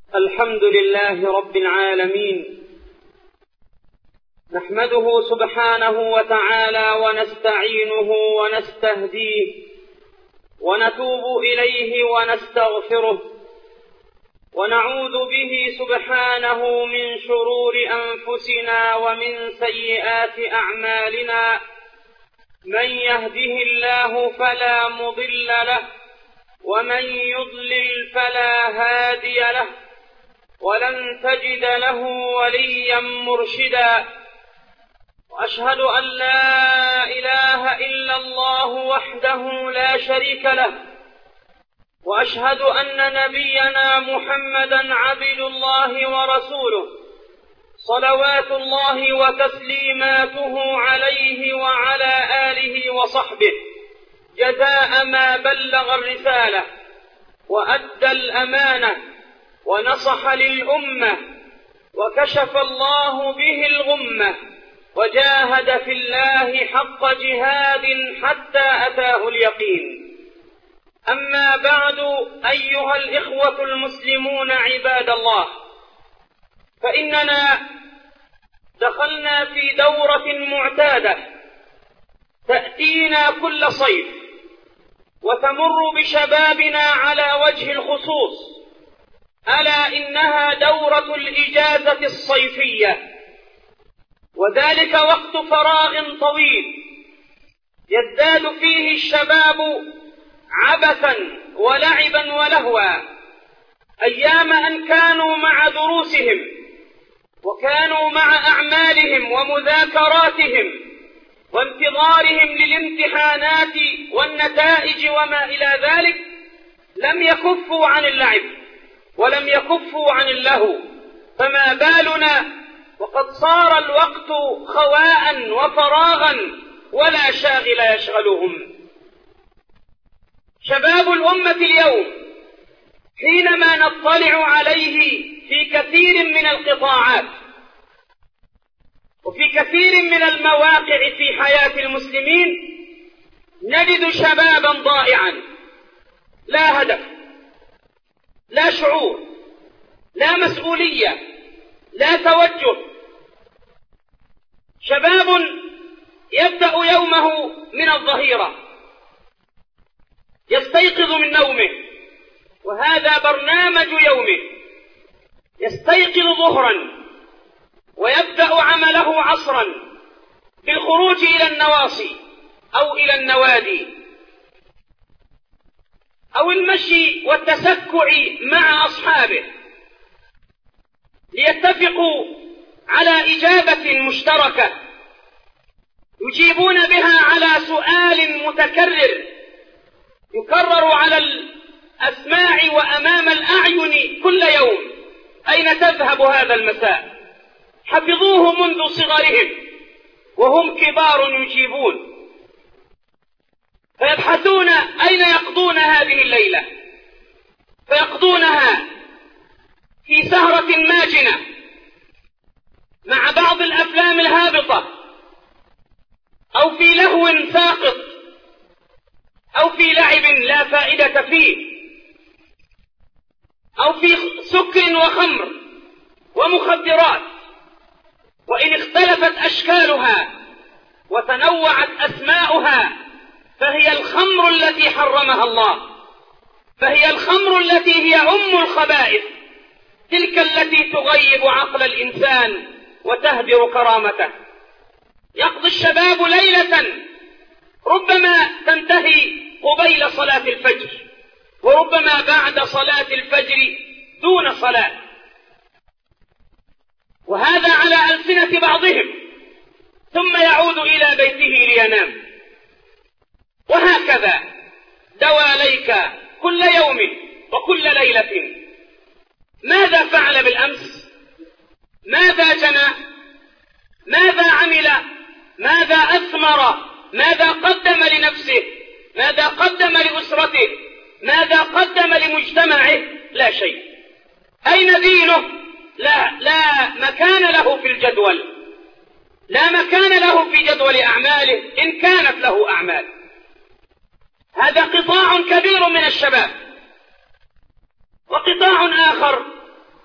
الحمد لله رب العالمين، نحمده سبحانه وتعالى ونستعينه ونستهديه ونتوب إليه ونستغفره، ونعوذ به سبحانه من شرور أنفسنا ومن سيئات أعمالنا. من يهده الله فلا مضل له، ومن يضلل فلا هادي له، ولن تجد له وليا مرشدا. وأشهد أن لا إله إلا الله وحده لا شريك له، وأشهد أن نبينا محمدا عبد الله ورسوله، صلوات الله وتسليماته عليه وعلى آله وصحبه، جزاء ما بلغ الرسالة وأدى الأمانة ونصح للأمة، وكشف الله به الغمة، وجاهد في الله حق جهاد حتى أتاه اليقين. أما بعد، أيها الإخوة المسلمون عباد الله، فإننا دخلنا في دورة معتادة تأتينا كل صيف وتمر بشبابنا على وجه الخصوص، ألا إنها دورة الإجازة الصيفية، وذلك وقت فراغ طويل يزداد فيه الشباب عبثا ولعبا ولهوا، أيام أن كانوا مع دروسهم وكانوا مع أعمالهم ومذاكراتهم وانتظارهم للامتحانات والنتائج وما إلى ذلك، لم يكفوا عن اللعب ولم يكفوا عن اللهو، فما بالنا وقد صار الوقت خواء وفراغا ولا شاغل يشغلهم. شباب الأمة اليوم حينما نطلع عليه في كثير من القطاعات وفي كثير من المواقع في حياة المسلمين، نجد شبابا ضائعا، لا هدف، لا شعور، لا مسؤولية، لا توجه. شباب يبدأ يومه من الظهيرة، يستيقظ من نومه وهذا برنامج يومه، يستيقظ ظهرا ويبدأ عمله عصرا بالخروج إلى النواصي أو إلى النوادي أو المشي والتسكع مع أصحابه، ليتفقوا على إجابة مشتركة يجيبون بها على سؤال متكرر يكرر على الأسماع وأمام الأعين كل يوم: أين تذهب هذا المساء؟ حفظوه منذ صغرهم وهم كبار يجيبون، فيبحثون أين يقضون هذه الليلة، فيقضونها في سهرة ماجنة مع بعض الأفلام الهابطة، أو في لهو ساقط، أو في لعب لا فائدة فيه، أو في سكر وخمر ومخدرات. وإن اختلفت أشكالها وتنوعت أسماؤها فهي الخمر التي حرمها الله، فهي الخمر التي هي أم الخبائث، تلك التي تغيب عقل الإنسان وتهدر كرامته. يقضي الشباب ليلة ربما تنتهي قبيل صلاة الفجر، وربما بعد صلاة الفجر دون صلاة، وهذا على ألسنة بعضهم، ثم يعود إلى بيته لينام، وهكذا دواليك كل يوم وكل ليلة. ماذا فعل بالأمس؟ ماذا جنى؟ ماذا عمل؟ ماذا أثمر؟ ماذا قدم لنفسه؟ ماذا قدم لأسرته؟ ماذا قدم لمجتمعه؟ لا شيء. أين دينه؟ لا مكان له في الجدول، لا مكان له في جدول أعماله إن كانت له أعمال. هذا قطاع كبير من الشباب. وقطاع آخر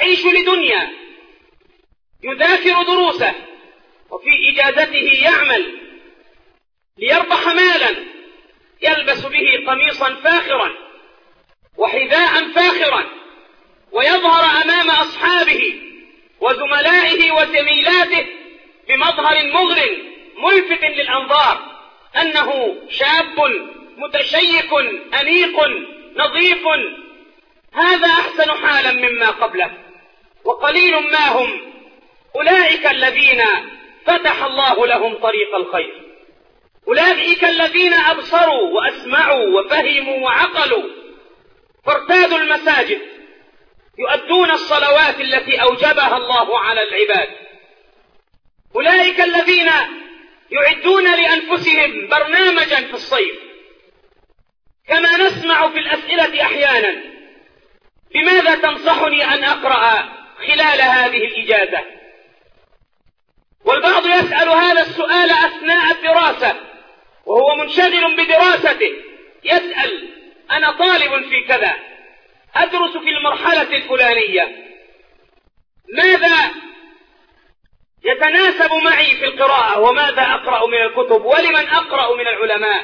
يعيش لدنيا، يذاكر دروسه، وفي إجازته يعمل ليربح مالا يلبس به قميصا فاخرا وحذاء فاخرا، ويظهر أمام أصحابه وزملائه وزميلاته بمظهر مغر ملفت للأنظار أنه شاب متشيك أنيق نظيف. هذا أحسن حالا مما قبله، وقليل ما هم أولئك الذين فتح الله لهم طريق الخير، أولئك الذين أبصروا وأسمعوا وفهموا وعقلوا فارتادوا المساجد يؤدون الصلوات التي أوجبها الله على العباد، أولئك الذين يعدون لأنفسهم برنامجا في الصيف. كما نسمع في الأسئلة أحيانا: بماذا تنصحني أن أقرأ خلال هذه الإجازة؟ والبعض يسأل هذا السؤال أثناء الدراسة وهو منشغل بدراسته، يسأل: أنا طالب في كذا، أدرس في المرحلة الفلانية، ماذا يتناسب معي في القراءة وماذا أقرأ من الكتب ولمن أقرأ من العلماء؟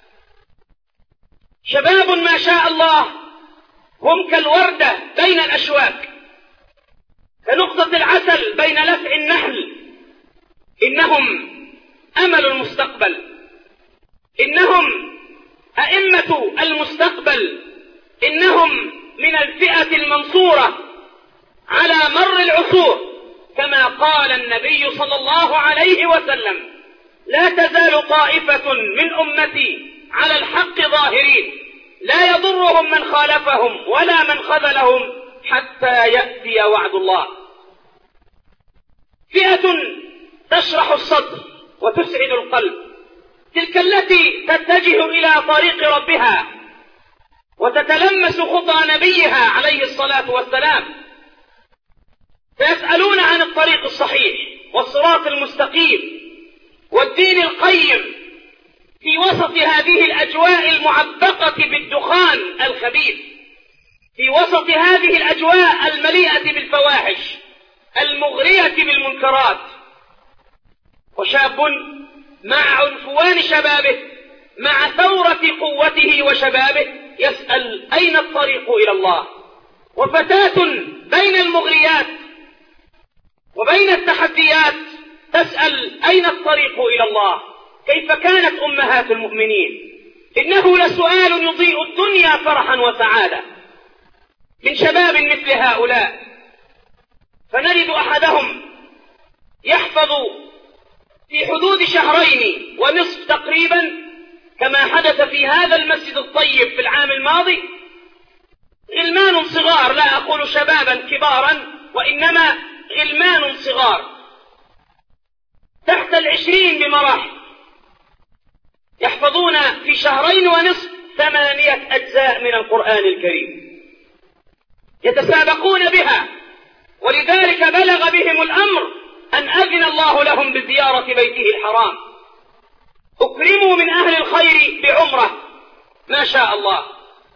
شباب ما شاء الله هم كالوردة بين الأشواك، كنقطة العسل بين لفع النحل. إنهم أمل المستقبل، إنهم أئمة المستقبل، إنهم من الفئة المنصورة على مر العصور، كما قال النبي صلى الله عليه وسلم: لا تزال طائفة من أمتي على الحق ظاهرين لا يضرهم من خالفهم ولا من خذلهم حتى يأتي وعد الله. فئة تشرح الصدر وتسعد القلب، تلك التي تتجه إلى طريق ربها وتتلمس خطى نبيها عليه الصلاة والسلام، فيسألون عن الطريق الصحيح والصراط المستقيم والدين القيم في وسط هذه الأجواء المعبقة بالدخان الخبيث، في وسط هذه الأجواء المليئة بالفواحش المغرية بالمنكرات. وشاب مع عنفوان شبابه، مع ثورة قوته وشبابه، يسأل: أين الطريق إلى الله؟ وفتاة بين المغريات وبين التحديات تسأل: أين الطريق إلى الله؟ كيف كانت أمهات المؤمنين؟ إنه لسؤال يضيء الدنيا فرحا وسعادة من شباب مثل هؤلاء. فنجد أحدهم يحفظ في حدود 2.5 شهر تقريبا، كما حدث في هذا المسجد الطيب في العام الماضي، غلمان صغار، لا أقول شبابا كبارا وإنما غلمان صغار تحت 20 بمراحل، يحفظون في 2.5 شهر 8 أجزاء من القرآن الكريم، يتسابقون بها. ولذلك بلغ بهم الأمر أن أذن الله لهم بزيارة بيته الحرام، أكرموا من أهل الخير بعمرة، ما شاء الله.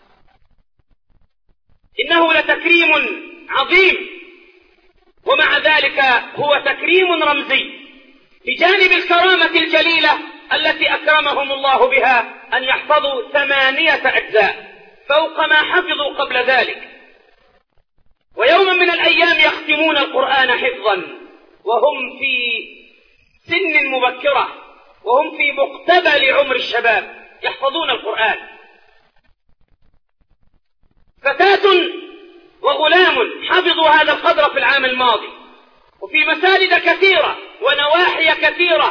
إنه لتكريم عظيم، ومع ذلك هو تكريم رمزي بجانب الكرامة الجليلة التي أكرمهم الله بها، أن يحفظوا 8 أجزاء فوق ما حفظوا قبل ذلك. ويوما من الأيام يختمون القرآن حفظا وهم في سن مبكرة، وهم في مقتبل عمر الشباب يحفظون القرآن. فتاة وغلام حفظوا هذا القدر في العام الماضي، وفي مساجد كثيرة ونواحي كثيرة.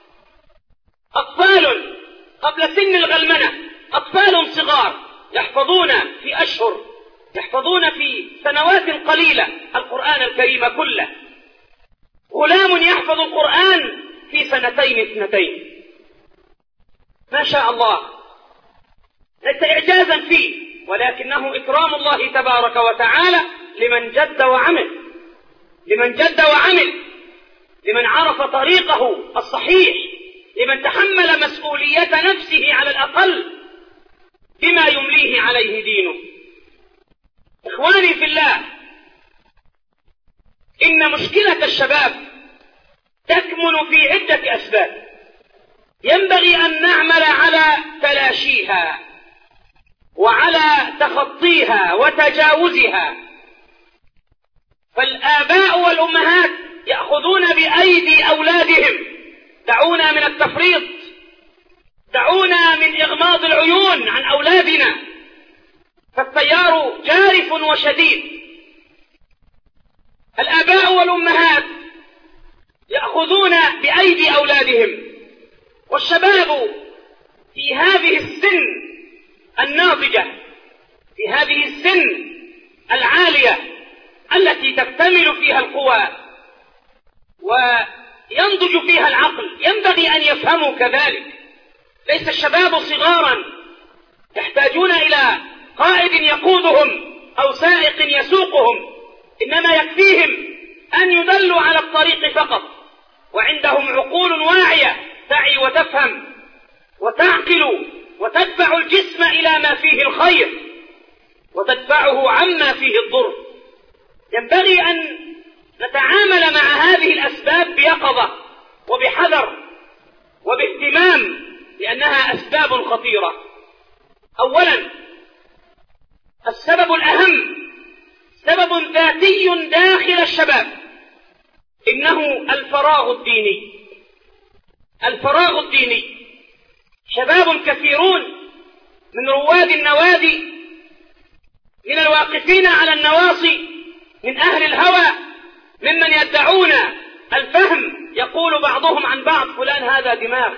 أطفال قبل سن الغلمنة، أطفال صغار يحفظون في أشهر، يحفظون في سنوات قليلة القرآن الكريم كله. غلام يحفظ القرآن في 2 ما شاء الله، ليس إعجازا فيه، ولكنه إكرام الله تبارك وتعالى لمن جد وعمل، لمن جد وعمل، لمن عرف طريقه الصحيح، لمن تحمل مسؤولية نفسه على الأقل بما يمليه عليه دينه. إخواني في الله، إن مشكلة الشباب تكمن في عدة أسباب ينبغي أن نعمل على تلاشيها وعلى تخطيها وتجاوزها. فالآباء والأمهات يأخذون بأيدي أولادهم: دعونا من التفريط، دعونا من إغماض العيون عن أولادنا، فالتيار جارف وشديد. الآباء والأمهات يأخذون بأيدي أولادهم، والشباب في هذه السن الناضجة، في هذه السن العالية التي تكتمل فيها القوى وينضج فيها العقل، ينبغي أن يفهموا كذلك. ليس الشباب صغارا يحتاجون إلى قائد يقودهم أو سائق يسوقهم، إنما يكفيهم أن يدلوا على الطريق فقط، وعندهم عقول واعية تعي وتفهم وتعقل وتدفع الجسم إلى ما فيه الخير وتدفعه عما فيه الضر. ينبغي أن نتعامل مع هذه الأسباب بيقظة وبحذر وباهتمام، لأنها أسباب خطيرة. أولا، السبب الأهم سبب ذاتي داخل الشباب، إنه الفراغ الديني. الفراغ الديني. شباب كثيرون من رواد النوادي، من الواقفين على النواصي، من أهل الهوى، ممن يدعون الفهم، يقول بعضهم عن بعض: فلان هذا دماغ،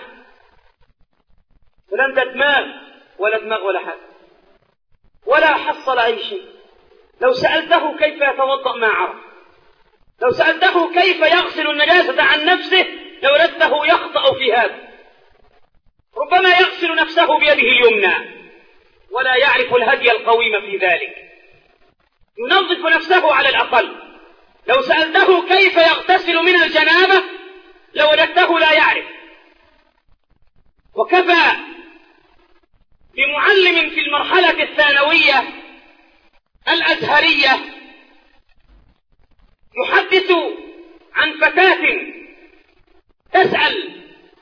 فلان ده دماغ، ولا دماغ ولا حاجة، ولا حصل أي شيء. لو سألته كيف يتوضأ ما عرف، لو سألته كيف يغسل النجاسة عن نفسه لوجدته يخطأ في هذا. ربما يغسل نفسه بيده اليمنى ولا يعرف الهدي القويم في ذلك، ينظف نفسه على الأقل. لو سألته كيف يغتسل من الجنابة لوجدته لا يعرف. وكفى بمعلم في المرحلة الثانوية الأزهرية يحدث عن فتاة تسأل: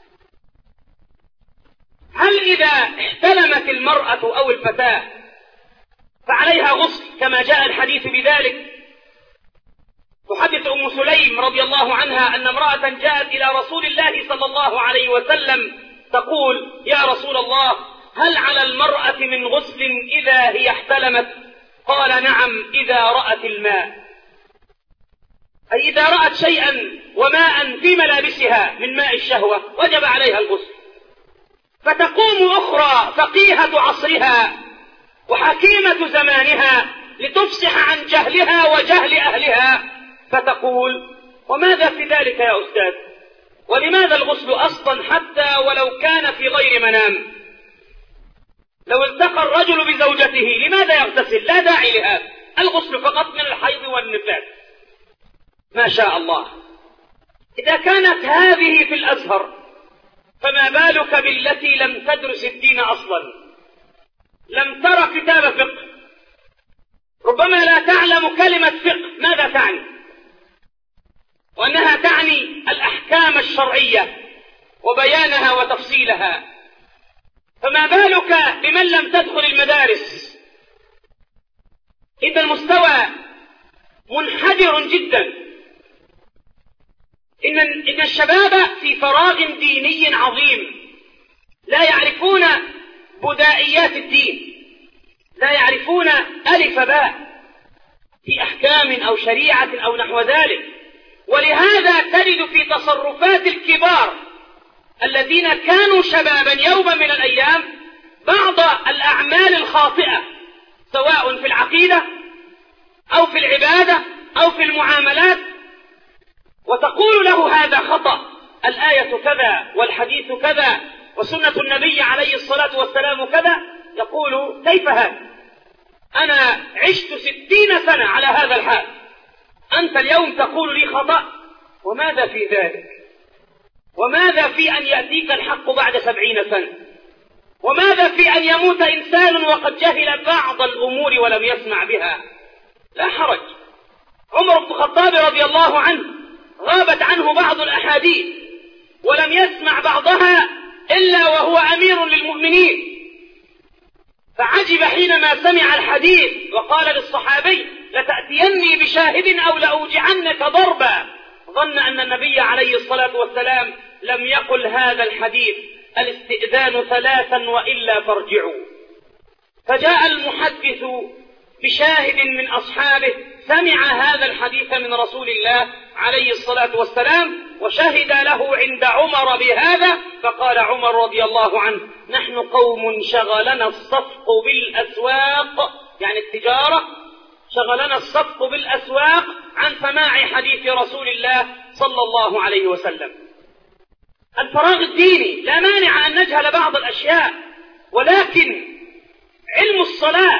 هل إذا احتلمت المرأة أو الفتاة فعليها غسل كما جاء الحديث بذلك؟ تحدث أم سليم رضي الله عنها أن امرأة جاءت إلى رسول الله صلى الله عليه وسلم تقول: يا رسول الله، هل على المرأة من غسل إذا هي احتلمت؟ قال: نعم، إذا رأت الماء، أي إذا رأت شيئا وماء في ملابسها من ماء الشهوة وجب عليها الغسل. فتقوم أخرى فقيهة عصرها وحكيمة زمانها لتفصح عن جهلها وجهل أهلها فتقول: وماذا في ذلك يا أستاذ؟ ولماذا الغسل أصلا حتى ولو كان في غير منام؟ لو التقى الرجل بزوجته لماذا يغتسل؟ لا داعي لهذا، الغسل فقط من الحيض والنفاس. ما شاء الله. إذا كانت هذه في الأزهر فما بالك بالتي لم تدرس الدين أصلا، لم ترى كتاب فقه، ربما لا تعلم كلمة فقه ماذا تعني، وأنها تعني الأحكام الشرعية وبيانها وتفصيلها. فما بالك بمن لم تدخل المدارس؟ إذا المستوى منحدر جدا. إن الشباب في فراغ ديني عظيم، لا يعرفون بدائيات الدين، لا يعرفون ألف باء في أحكام أو شريعة أو نحو ذلك. ولهذا تجد في تصرفات الكبار الذين كانوا شبابا يوما من الأيام بعض الأعمال الخاطئة، سواء في العقيدة أو في العبادة أو في المعاملات، وتقول له: هذا خطأ، الآية كذا والحديث كذا وسنة النبي عليه الصلاة والسلام كذا. يقول: كيف هذا؟ أنا عشت 60 سنة على هذا الحال، أنت اليوم تقول لي خطأ؟ وماذا في ذلك؟ وماذا في أن يأتيك الحق بعد 70 سنة؟ وماذا في أن يموت إنسان وقد جهل بعض الأمور ولم يسمع بها؟ لا حرج. عمر بن الخطاب رضي الله الله عنه غابت عنه بعض الأحاديث ولم يسمع بعضها إلا وهو أمير للمؤمنين، فعجب حينما سمع الحديث وقال للصحابي: لتأتيني بشاهد أو لأوجعنك ضربا. ظن أن النبي عليه الصلاة والسلام لم يقل هذا الحديث: الاستئذان ثلاثا وإلا فارجعوا. فجاء المحدث بشاهد من أصحابه سمع هذا الحديث من رسول الله عليه الصلاة والسلام وشهد له عند عمر بهذا، فقال عمر رضي الله عنه: نحن قوم شغلنا الصفق بالأسواق، يعني التجارة، شغلنا الصفق بالأسواق عن سماع حديث رسول الله صلى الله عليه وسلم. الفراغ الديني لا مانع أن نجهل بعض الأشياء، ولكن علم الصلاة،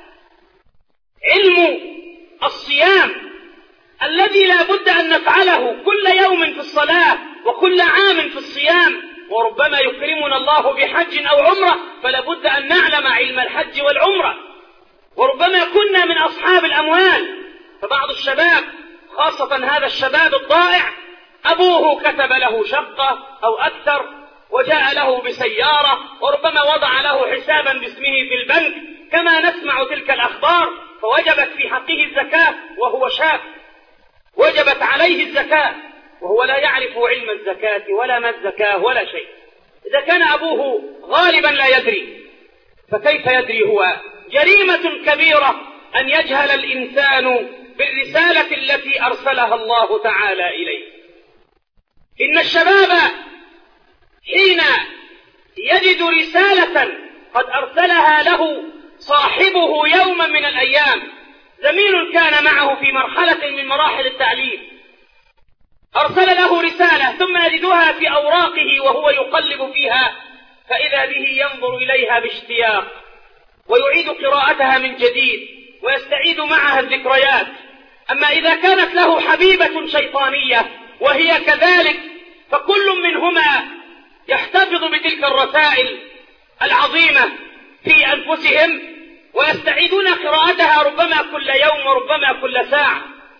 علم الصيام الذي لا بد أن نفعله كل يوم في الصلاة وكل عام في الصيام، وربما يكرمنا الله بحج أو عمرة فلا بد أن نعلم علم الحج والعمرة. وربما كنا من أصحاب الأموال، فبعض الشباب خاصة هذا الشباب الضائع أبوه كتب له شقة أو أكثر وجاء له بسيارة، وربما وضع له حسابا باسمه في البنك كما نسمع تلك الأخبار، فوجبت في حقه الزكاة وهو شاب، وجبت عليه الزكاة وهو لا يعرف علم الزكاة ولا ما الزكاة ولا شيء. إذا كان أبوه غالبا لا يدري فكيف يدري هو؟ جريمة كبيرة أن يجهل الإنسان بالرسالة التي أرسلها الله تعالى إليه. إن الشباب حين يجد رسالة قد أرسلها له صاحبه يوما من الأيام، زميل كان معه في مرحلة من مراحل التعليم، أرسل له رسالة ثم يجدها في أوراقه وهو يقلب فيها، فإذا به ينظر إليها باشتياق ويعيد قراءتها من جديد ويستعيد معها الذكريات. أما إذا كانت له حبيبة شيطانية وهي كذلك، فكل منهما يحتفظ بتلك الرسائل العظيمة في أنفسهم ويستعيدون قراءتها ربما كل يوم وربما كل ساعة،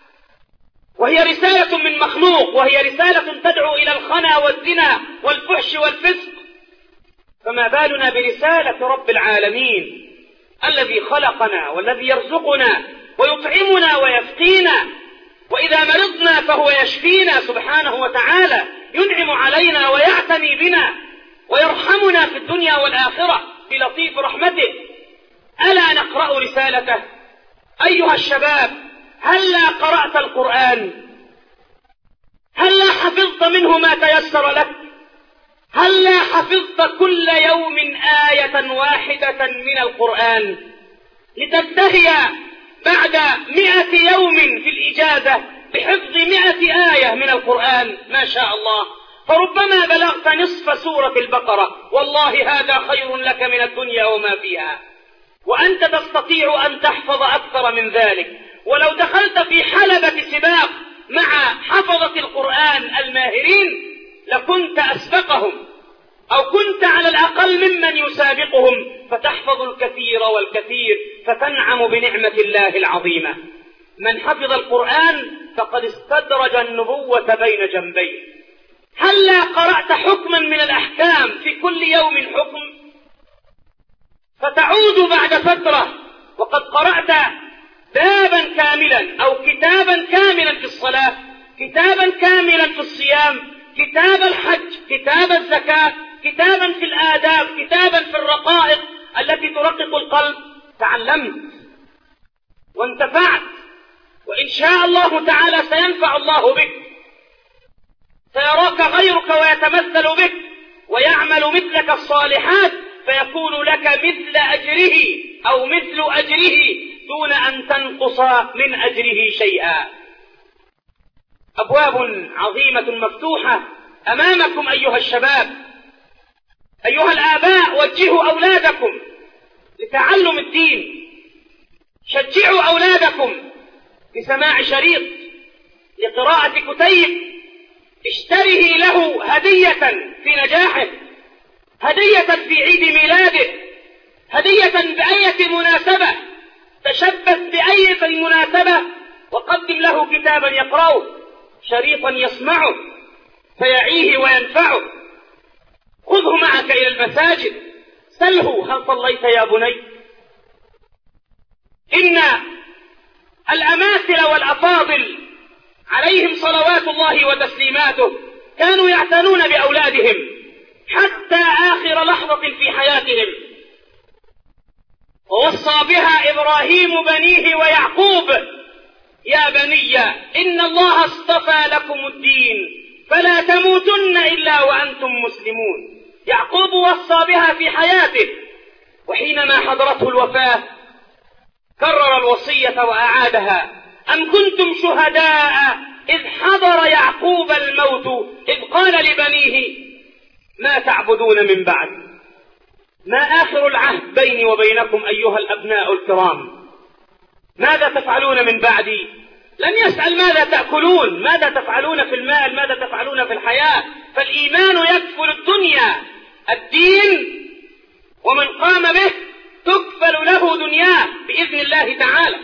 وهي رسالة من مخلوق، وهي رسالة تدعو إلى الخنا والزنا والفحش والفسق. فما بالنا برسالة رب العالمين الذي خلقنا والذي يرزقنا ويطعمنا ويسقينا، وإذا مرضنا فهو يشفينا سبحانه وتعالى، ينعم علينا ويعتني بنا ويرحمنا في الدنيا والآخرة بلطيف رحمته. ألا نقرأ رسالته؟ أيها الشباب، هلا قرأت القرآن؟ هلا حفظت منه ما تيسر لك؟ هلا حفظت كل يوم آية واحدة من القرآن لتنتهي بعد 100 يوم في الإجازة بحفظ 100 آية من القرآن؟ ما شاء الله، فربما بلغت نصف سورة البقرة، والله هذا خير لك من الدنيا وما فيها، وأنت تستطيع أن تحفظ أكثر من ذلك. ولو دخلت في حلبة سباق مع حفظة القرآن الماهرين لكنت أسبقهم، أو كنت على الأقل ممن يسابقهم، فتحفظ الكثير والكثير فتنعم بنعمة الله العظيمة. من حفظ القرآن فقد استدرج النبوة بين جنبيه. هلا قرأت حكما من الأحكام في كل يوم حكم، فتعود بعد فترة وقد قرأت بابا كاملا أو كتابا كاملا في الصلاة، كتابا كاملا في الصيام، كتاب الحج، كتاب الزكاة، كتابا في الآداب، كتابا في الرقائق التي ترقق القلب. تعلمت وانتفعت، وإن شاء الله تعالى سينفع الله بك، سيراك غيرك ويتمثل بك ويعمل مثلك الصالحات، فيكون لك مثل أجره أو مثل أجره دون أن تنقص من أجره شيئا. أبواب عظيمة مفتوحة أمامكم أيها الشباب. أيها الآباء، وجهوا أولادكم لتعلم الدين، شجعوا أولادكم بسماع شريط لقراءة كتيب، اشتره له هدية في نجاحه، هدية في عيد ميلاده، هدية بأية مناسبة، تشبث بأية مناسبة وقدم له كتابا يقرأه. شريطا يسمعه فيعيه وينفعه. خذه معك إلى المساجد، سله هل صليت يا بني؟ إن الأماثل والأفاضل عليهم صلوات الله وتسليماته كانوا يعتنون بأولادهم حتى آخر لحظة في حياتهم، ووصى بها إبراهيم بنيه ويعقوب: يا بني إن الله اصطفى لكم الدين فلا تموتن إلا وأنتم مسلمون. يعقوب وصى بها في حياته، وحينما حضرته الوفاة كرر الوصية وأعادها: أم كنتم شهداء إذ حضر يعقوب الموت إذ قال لبنيه ما تعبدون من بعد. ما آخر العهد بيني وبينكم أيها الأبناء الكرام؟ ماذا تفعلون من بعدي؟ لم يسأل ماذا تأكلون، ماذا تفعلون في المال، ماذا تفعلون في الحياة. فالإيمان يكفل الدنيا، الدين ومن قام به تكفل له دنياه بإذن الله تعالى.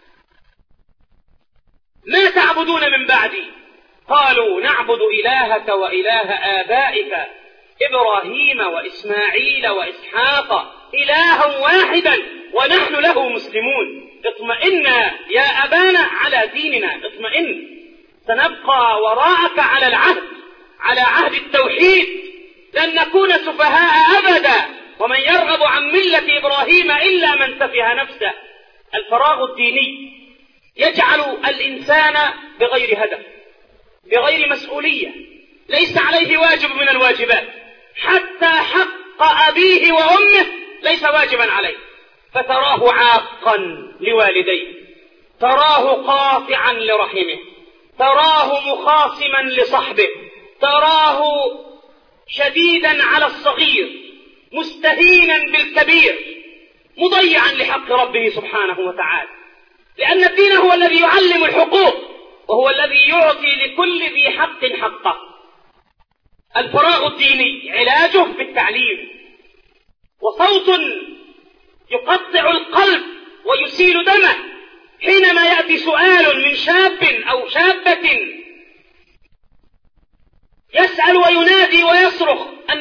ما تعبدون من بعدي؟ قالوا نعبد إلهك وإله آبائك إبراهيم وإسماعيل وإسحاق إلها واحدا ونحن له مسلمون. اطمئن يا أبانا على ديننا، اطمئن، سنبقى وراءك على العهد، على عهد التوحيد، لن نكون سفهاء أبدا. ومن يرغب عن ملة إبراهيم إلا من سفه نفسه. الفراغ الديني يجعل الإنسان بغير هدف، بغير مسؤولية، ليس عليه واجب من الواجبات، حتى حق أبيه وأمه ليس واجبا عليه، فتراه عاقا لوالديه، تراه قاطعا لرحمه، تراه مخاصما لصحبه، تراه شديدا على الصغير، مستهينا بالكبير، مضيعا لحق ربه سبحانه وتعالى، لأن الدين هو الذي يعلم الحقوق، وهو الذي يعطي لكل ذي حق حقه. الفراغ الديني علاجه بالتعليم، وصوت يقطع القلب ويسيل دمه حينما يأتي سؤال من شاب أو شابة يسأل وينادي ويصرخ أن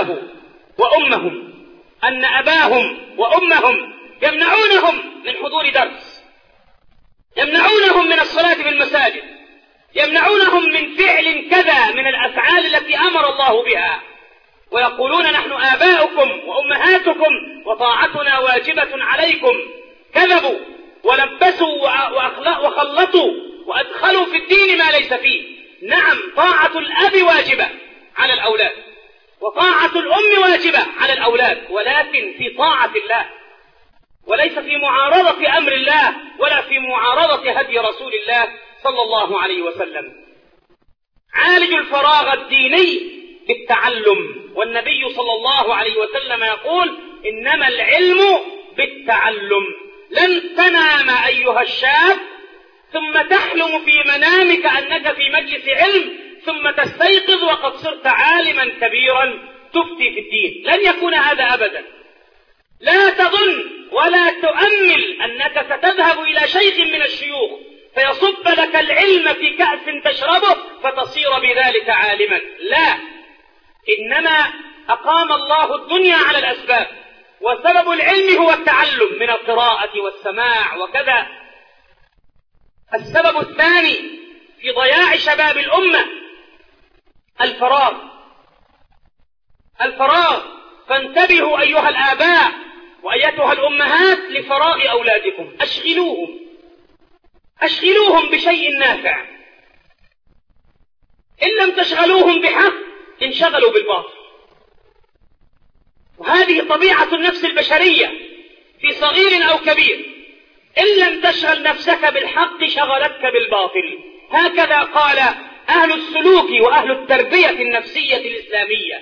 أباهم وأمهم يمنعونهم من حضور درس، يمنعونهم من الصلاة في المساجد، يمنعونهم من فعل كذا من الأفعال التي أمر الله بها، ويقولون نحن آباؤكم وأمهاتكم وطاعتنا واجبة عليكم. كذبوا ولبسوا وخلطوا وأدخلوا في الدين ما ليس فيه. نعم، طاعة الأب واجبة على الأولاد، وطاعة الأم واجبة على الأولاد، ولكن في طاعة الله، وليس في معارضة أمر الله ولا في معارضة هدي رسول الله صلى الله عليه وسلم. عالج الفراغ الديني بالتعلم، والنبي صلى الله عليه وسلم يقول إنما العلم بالتعلم. لن تنام أيها الشاب ثم تحلم في منامك أنك في مجلس علم ثم تستيقظ وقد صرت عالما كبيرا تفتي في الدين، لن يكون هذا أبدا. لا تظن ولا تؤمل أنك ستذهب إلى شيخ من الشيوخ فيصب لك العلم في كأس تشربه فتصير بذلك عالما، لا، إنما أقام الله الدنيا على الأسباب، وسبب العلم هو التعلم من القراءة والسماع وكذا. السبب الثاني في ضياع شباب الأمة الفراغ، فانتبهوا أيها الآباء وأيتها الأمهات لفراغ أولادكم، أشغلوهم بشيء نافع. إن لم تشغلوهم بحق انشغلوا بالباطل، وهذه طبيعة النفس البشرية في صغير أو كبير. إن لم تشغل نفسك بالحق شغلتك بالباطل. هكذا قال أهل السلوك وأهل التربية النفسية الإسلامية.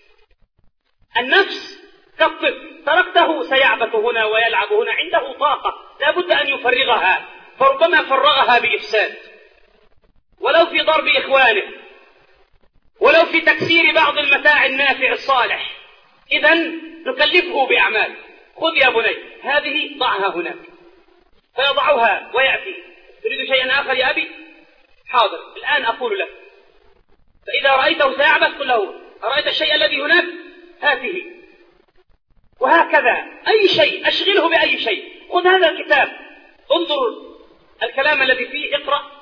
النفس كالطفل، تركته سيعبث هنا ويلعب هنا، عنده طاقة لا بد أن يفرغها، فربما فرغها بإفساد، ولو في ضرب إخوانه، ولو في تكسير بعض المتاع النافع الصالح. إذن نكلفه بأعمال. خذ يا بني هذه ضعها هناك، فيضعها ويأتي: تريد شيئا آخر يا أبي؟ حاضر الآن أقول لك. فإذا رأيته سيعبث قل له أرأيت الشيء الذي هناك هاته. وهكذا أي شيء أشغله بأي شيء. خذ هذا الكتاب انظر الكلام الذي فيه، اقرأ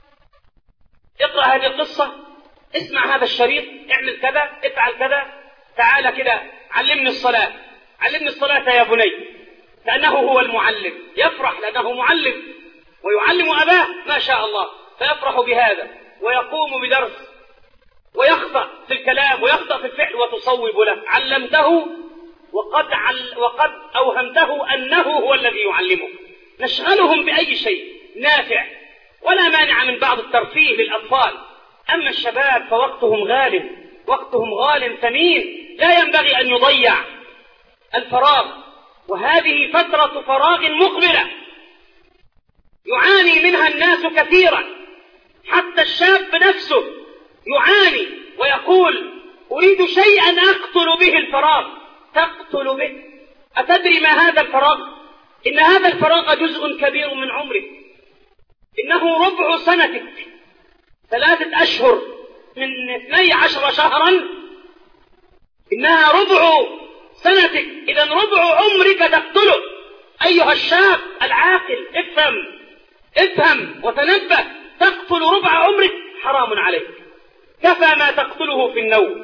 هذه القصة، اسمع هذا الشريط، اعمل كذا، افعل كذا، تعال كذا علمني الصلاة يا بني. لأنه هو المعلم، يفرح لأنه معلم ويعلم أباه ما شاء الله، فيفرح بهذا ويقوم بدرس ويخطأ في الكلام ويخطأ في الفعل وتصوب له. علمته وقد أوهمته أنه هو الذي يعلمه. نشغلهم بأي شيء نافع، ولا مانع من بعض الترفيه للأطفال. أما الشباب فوقتهم غال ثمين، لا ينبغي أن يضيع. الفراغ، وهذه فترة فراغ مقبلة يعاني منها الناس كثيرا، حتى الشاب نفسه يعاني ويقول أريد شيئا أقتل به الفراغ. تقتل به. أتدري ما هذا الفراغ؟ إن هذا الفراغ جزء كبير من عمرك، إنه ربع سنتك، 3 أشهر من 12 شهرا، إنها ربع سنتك، إذن ربع عمرك تقتله. أيها الشاب العاقل افهم وتنبه، تقتل ربع عمرك حرام عليك. كفى ما تقتله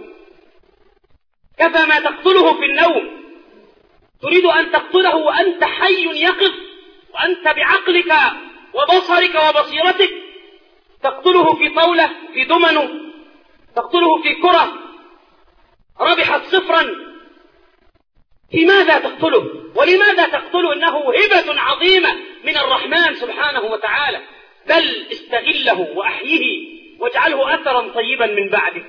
في النوم، تريد أن تقتله وأنت حي يقظ، وأنت بعقلك وبصرك وبصيرتك، تقتله في طاولة، في دمنه، تقتله في كرة ربحت 0. في ماذا تقتله؟ ولماذا تقتله؟ إنه هبة عظيمة من الرحمن سبحانه وتعالى. بل استغله وأحيه واجعله أثرا طيبا من بعدك.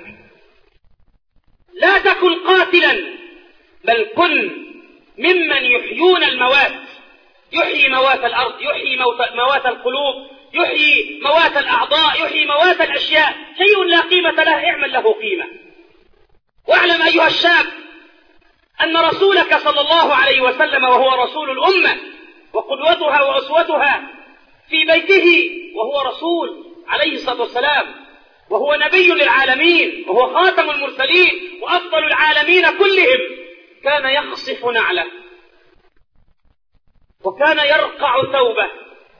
لا تكن قاتلا، بل كن ممن يحيون الموات، يحيي موات الأرض، يحيي موات القلوب، يحيي موات الأعضاء، يحيي موات الأشياء. شيء لا قيمة له اعمل له قيمة. واعلم أيها الشاب أن رسولك صلى الله عليه وسلم، وهو رسول الأمة وقدوتها وأسوتها في بيته، وهو رسول عليه الصلاة والسلام، وهو نبي للعالمين، وهو خاتم المرسلين وأفضل العالمين كلهم، كان يخصف نعله، وكان يرقع ثوبه،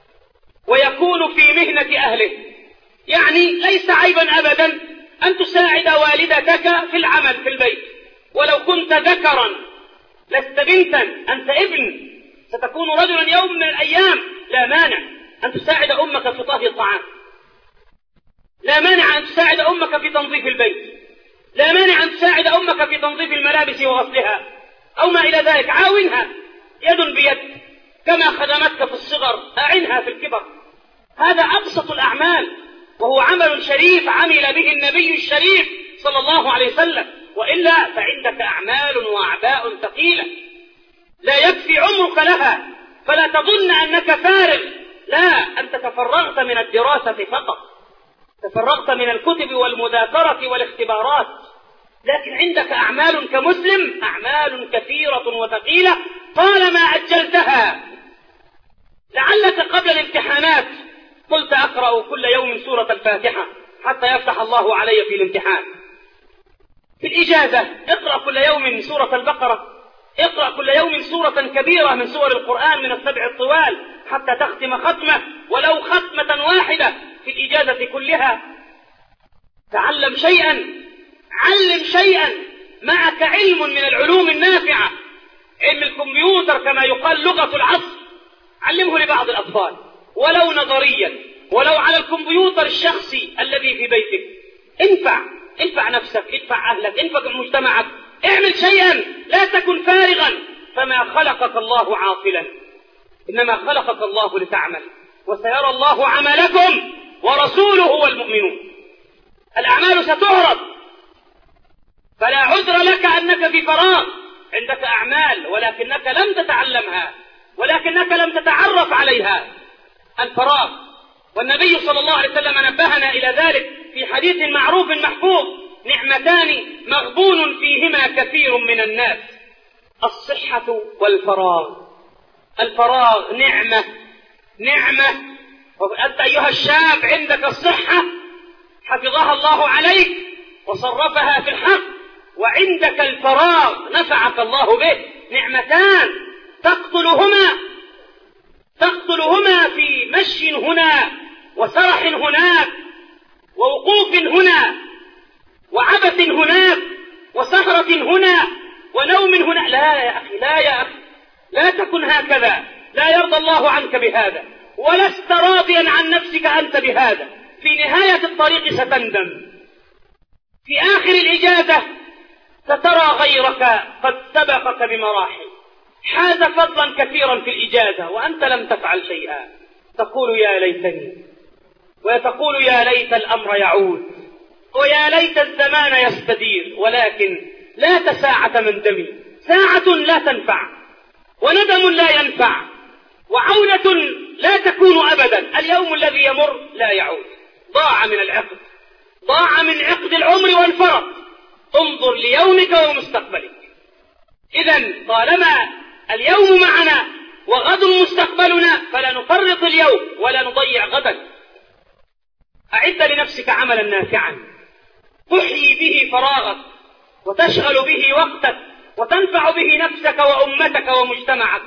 ويكون في مهنة أهله. يعني ليس عيبا أبدا أن تساعد والدتك في العمل في البيت، ولو كنت ذكرا لست بنتا، أنت ابن، ستكون رجلا يوم من الأيام. لا مانع أن تساعد أمك في طهي الطعام، لا مانع أن تساعد أمك في تنظيف البيت، لا مانع أن تساعد أمك في تنظيف الملابس وغسلها أو ما إلى ذلك. عاونها يد بيد، كما خدمتك في الصغر أعنها في الكبر. هذا أبسط الأعمال، وهو عمل شريف عمل به النبي الشريف صلى الله عليه وسلم. وإلا فعندك أعمال وأعباء ثقيلة لا يكفي عمرك لها، فلا تظن أنك فارغ. لا، أنت تفرغت من الدراسة فقط، تفرغت من الكتب والمذاكرة والاختبارات، لكن عندك أعمال كمسلم، أعمال كثيرة وثقيلة طالما أجلتها. لعلك قبل الامتحانات قلت أقرأ كل يوم سورة الفاتحة حتى يفتح الله علي في الامتحان. في الإجازة اقرأ كل يوم سورة البقرة، اقرأ كل يوم سورة كبيرة من سور القرآن من 7 الطوال حتى تختم ختمة، ولو ختمة واحدة في الإجازة كلها. تعلم شيئا، علم شيئا، معك علم من العلوم النافعة، علم الكمبيوتر كما يقال لغة العصر، علمه لبعض الأطفال ولو نظريا، ولو على الكمبيوتر الشخصي الذي في بيتك. انفع نفسك، انفع أهلك، انفع مجتمعك، اعمل شيئا، لا تكن فارغا. فما خلقك الله عاطلا، إنما خلقك الله لتعمل، وسيرى الله عملكم ورسوله والمؤمنون. الأعمال ستعرض، فلا عذر لك أنك في فراغ، عندك أعمال ولكنك لم تتعلمها، ولكنك لم تتعرف عليها. الفراغ، والنبي صلى الله عليه وسلم نبهنا إلى ذلك في حديث معروف محفوظ: نعمتان مغبون فيهما كثير من الناس، الصحة والفراغ. الفراغ نعمة، وأنت أيها الشاب عندك الصحة حفظها الله عليك وصرفها في الحق، وعندك الفراغ نفعك الله به، نعمتان تقتلهما في مشي هنا وسرح هناك ووقوف هنا وعبث هناك وسهرة هنا ونوم هنا. لا يا أخي، لا يا أخي، لا تكن هكذا، لا يرضى الله عنك بهذا، ولست راضيا عن نفسك أنت بهذا. في نهاية الطريق ستندم، في آخر الإجازة سترى غيرك قد سبقك بمراحل، حاز فضلا كثيرا في الإجازة وأنت لم تفعل شيئا. تقول يا ليتني، وتقول يا ليت الأمر يعود، ويا ليت الزمان يستدير، ولكن لا تساعة من دمي، ساعة لا تنفع، وندم لا ينفع، وعودة لا تكون أبدا. اليوم الذي يمر لا يعود، ضاع من العقد، ضاع من عقد العمر والفرط. انظر ليومك ومستقبلك. إذن طالما اليوم معنا وغد مستقبلنا فلا نفرط اليوم ولا نضيع غدا. أعد لنفسك عملا نافعا تحيي به فراغك وتشغل به وقتك وتنفع به نفسك وأمتك ومجتمعك.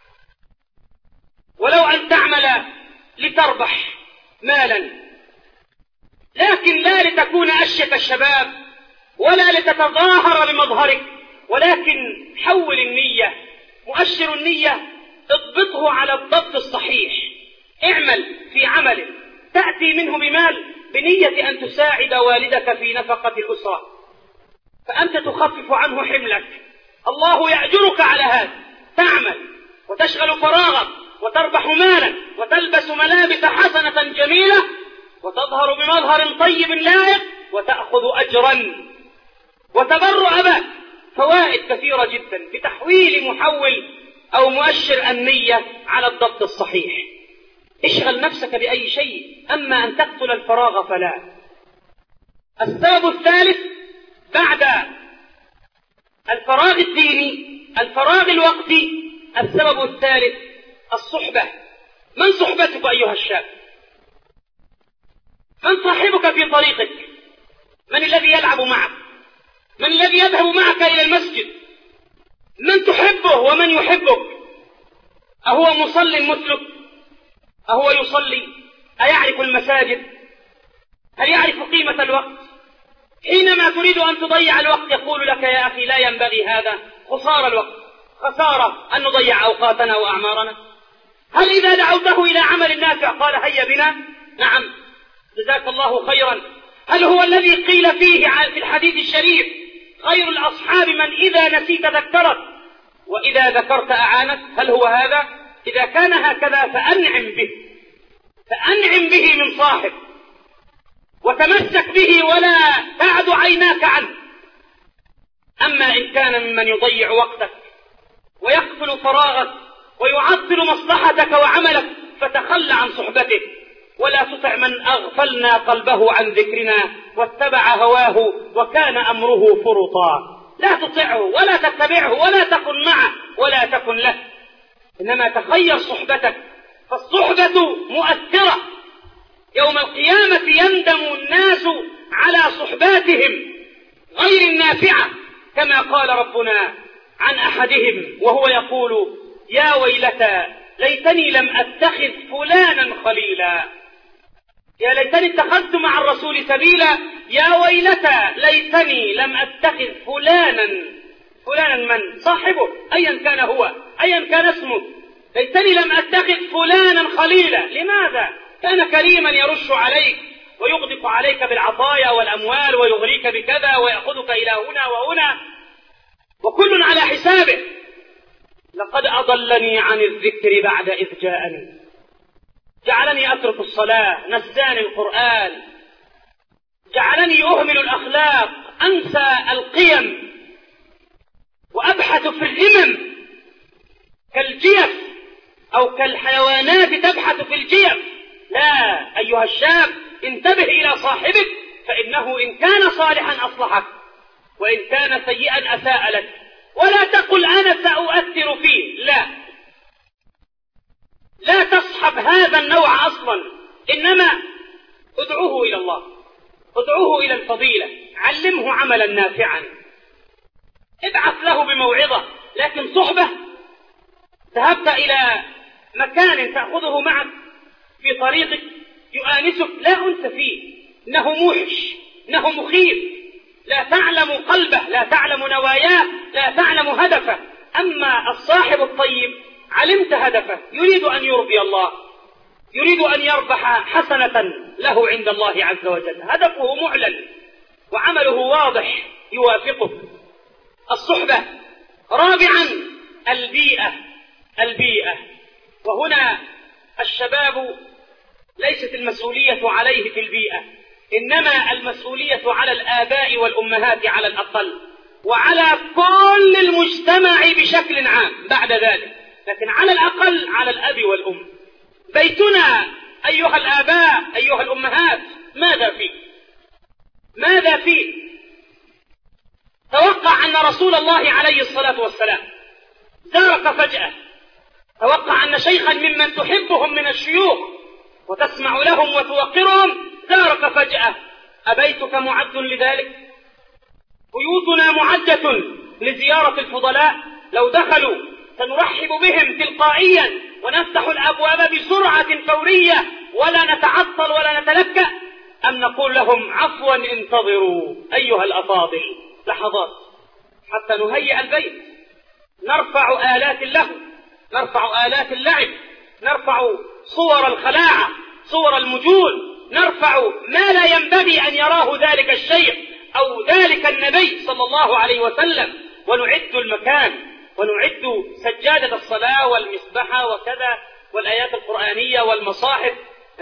ولو أن تعمل لتربح مالا، لكن لا لتكون أشيك الشباب ولا لتتظاهر بمظهرك، ولكن حول النية، مؤشر النية اضبطه على الضبط الصحيح. اعمل في عمل تأتي منه بمال بنية أن تساعد والدك في نفقة الأسرة، فأنت تخفف عنه حملك، الله يأجرك على هذا. تعمل وتشغل فراغك وتربح مالا وتلبس ملابس حسنة جميلة وتظهر بمظهر طيب لائق وتأخذ أجرا وتبرع به. فوائد كثيرة جدا بتحويل محول أو مؤشر النية على الضبط الصحيح. اشغل نفسك بأي شيء، أما أن تقتل الفراغ فلا. السبب الثالث بعد الفراغ الديني، الفراغ الوقتي، السبب الثالث الصحبة. من صحبتك أيها الشاب؟ من صاحبك في طريقك؟ من الذي يلعب معك؟ من الذي يذهب معك إلى المسجد؟ من تحبه ومن يحبك؟ أهو مصل مثلك؟ أهو يصلي؟ أيعرف المساجد؟ هل يعرف قيمة الوقت؟ حينما تريد أن تضيع الوقت يقول لك يا أخي لا ينبغي هذا، خسارة الوقت، خسارة أن نضيع أوقاتنا وأعمارنا. هل إذا دعوته إلى عمل نافع قال هيا بنا؟ نعم، جزاك الله خيرا. هل هو الذي قيل فيه في الحديث الشريف خير الأصحاب من إذا نسيت ذكرك وإذا ذكرت أعانك؟ هل هو هذا؟ إذا كان هكذا فأنعم به من صاحب، وتمسك به ولا تعد عيناك عنه. أما إن كان ممن يضيع وقتك ويقتل فراغك ويعطل مصلحتك وعملك فتخل عن صحبته، ولا تطع من أغفلنا قلبه عن ذكرنا واتبع هواه وكان أمره فرطا. لا تطعه ولا تتبعه ولا تكن معه ولا تكن له، إنما تخير صحبتك، فالصحبة مؤثرة. يوم القيامة يندم الناس على صحباتهم غير النافعة، كما قال ربنا عن أحدهم وهو يقول يا ويلتى ليتني لم أتخذ فلانا خليلا. يا ليتني اتخذت مع الرسول سبيلا، يا ويلتى ليتني لم أتخذ فلانا من صاحبه أيا كان هو أيا كان اسمه، ليتني لم أتخذ فلانا خليلا. لماذا؟ كان كريما يرش عليك ويغدق عليك بالعطايا والأموال ويغريك بكذا ويأخذك إلى هنا وهنا، وكل على حسابه. لقد أضلني عن الذكر بعد إذ جاءني، جعلني أترك الصلاة، نساني القرآن، جعلني أهمل الأخلاق، أنسى القيم وأبحث في الرمم كالجيف أو كالحيوانات تبحث في الجيف. لا أيها الشاب، انتبه إلى صاحبك، فإنه إن كان صالحا أصلحك وإن كان سيئا أساء لك. ولا تقل أنا سأؤثر فيه، لا تصحب هذا النوع أصلا، إنما ادعوه إلى الله، ادعوه إلى الفضيلة، علمه عملا نافعا، ابعث له بموعظة. لكن صحبة ذهبت إلى مكان تأخذه معك في طريقك يؤانسك، لا أنت فيه، إنه موحش، إنه مخيف، لا تعلم قلبه، لا تعلم نواياه، لا تعلم هدفه. أما الصاحب الطيب علمت هدفه، يريد أن يرضي الله، يريد أن يربح حسنة له عند الله عز وجل، هدفه معلن وعمله واضح يوافقه. الصحبة. رابعا البيئة. وهنا الشباب ليست المسؤولية عليه في البيئة، إنما المسؤولية على الآباء والأمهات على الأقل، وعلى كل المجتمع بشكل عام بعد ذلك، لكن على الأقل على الأب والأم. بيتنا أيها الآباء أيها الأمهات ماذا فيه؟ توقع أن رسول الله عليه الصلاة والسلام زارك فجأة، توقع أن شيخا ممن تحبهم من الشيوخ وتسمع لهم وتوقرهم زارك فجأة، أبيتك معد لذلك؟ بيوتنا معدة لزيارة الفضلاء، لو دخلوا سنرحب بهم تلقائيا ونفتح الأبواب بسرعة فورية ولا نتعطل ولا نتلكأ، أم نقول لهم عفوا انتظروا أيها الأفاضل لحظات حتى نهيئ البيت، نرفع آلات اللهو، نرفع آلات اللعب، نرفع صور الخلاعة، صور المجون، نرفع ما لا ينبغي أن يراه ذلك الشيخ أو ذلك النبي صلى الله عليه وسلم، ونعد المكان ونعد سجادة الصلاة والمسبحة وكذا والآيات القرآنية والمصاحف.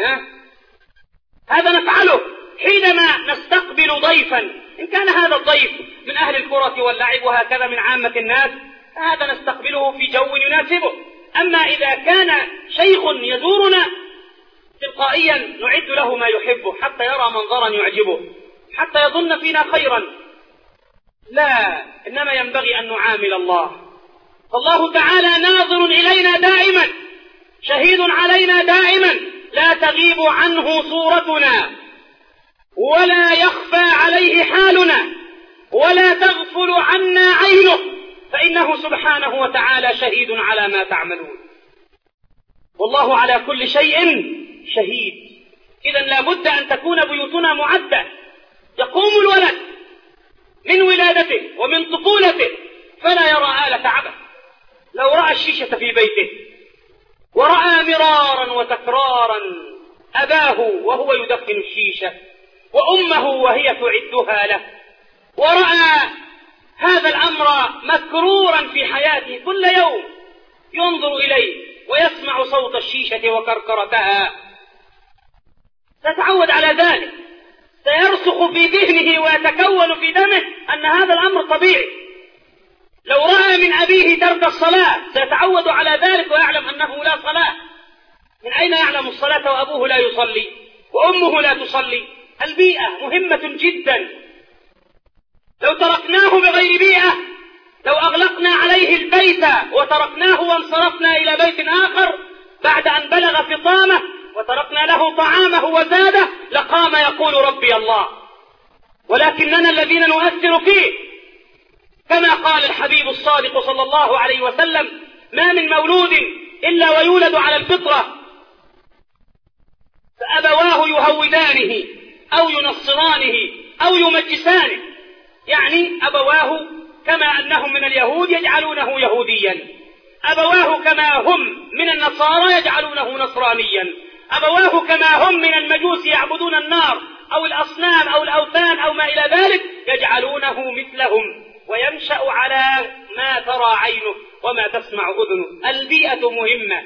هذا نفعله حينما نستقبل ضيفا، إن كان هذا الضيف من أهل الكرة واللعب وهكذا من عامة الناس، هذا نستقبله في جو يناسبه. أما إذا كان شيخ يزورنا تلقائيا نعد له ما يحبه حتى يرى منظرا يعجبه، حتى يظن فينا خيرا. لا، إنما ينبغي أن نعامل الله، فالله تعالى ناظر إلينا دائما، شهيد علينا دائما، لا تغيب عنه صورتنا ولا يخفى عليه حالنا ولا تغفل عنا عينه، فإنه سبحانه وتعالى شهيد على ما تعملون، والله على كل شيء شهيد. إذن لا بد أن تكون بيوتنا معدة، يقوم الولد من ولادته ومن طفولته فلا يرى آلة عبث. لو رأى الشيشة في بيته ورأى مرارا وتكرارا أباه وهو يدخن الشيشة وأمه وهي تعدها له، ورأى هذا الأمر مكرورا في حياته كل يوم ينظر إليه ويسمع صوت الشيشة وكركرتها، سيتعود على ذلك، سيرسخ في ذهنه ويتكون في دمه أن هذا الأمر طبيعي. لو رأى من أبيه ترك الصلاة سيتعود على ذلك ويعلم أنه لا صلاة. من أين يعلم الصلاة وأبوه لا يصلي وأمه لا تصلي؟ البيئة مهمة جدا. لو تركناه بغير بيئة، لو أغلقنا عليه البيت وتركناه وانصرفنا إلى بيت آخر بعد أن بلغ فطامه وتركنا له طعامه وزاده لقام يقول ربي الله، ولكننا الذين نؤثر فيه. كما قال الحبيب الصادق صلى الله عليه وسلم: ما من مولود إلا ويولد على الفطرة فأبواه يهودانه أو ينصرانه أو يمجسانه، يعني أبواه كما أنهم من اليهود يجعلونه يهوديا، أبواه كما هم من النصارى يجعلونه نصرانيا، أبواه كما هم من المجوس يعبدون النار أو الأصنام أو الأوثان أو ما إلى ذلك يجعلونه مثلهم، وينشأ على ما ترى عينه وما تسمع أذنه. البيئة مهمة.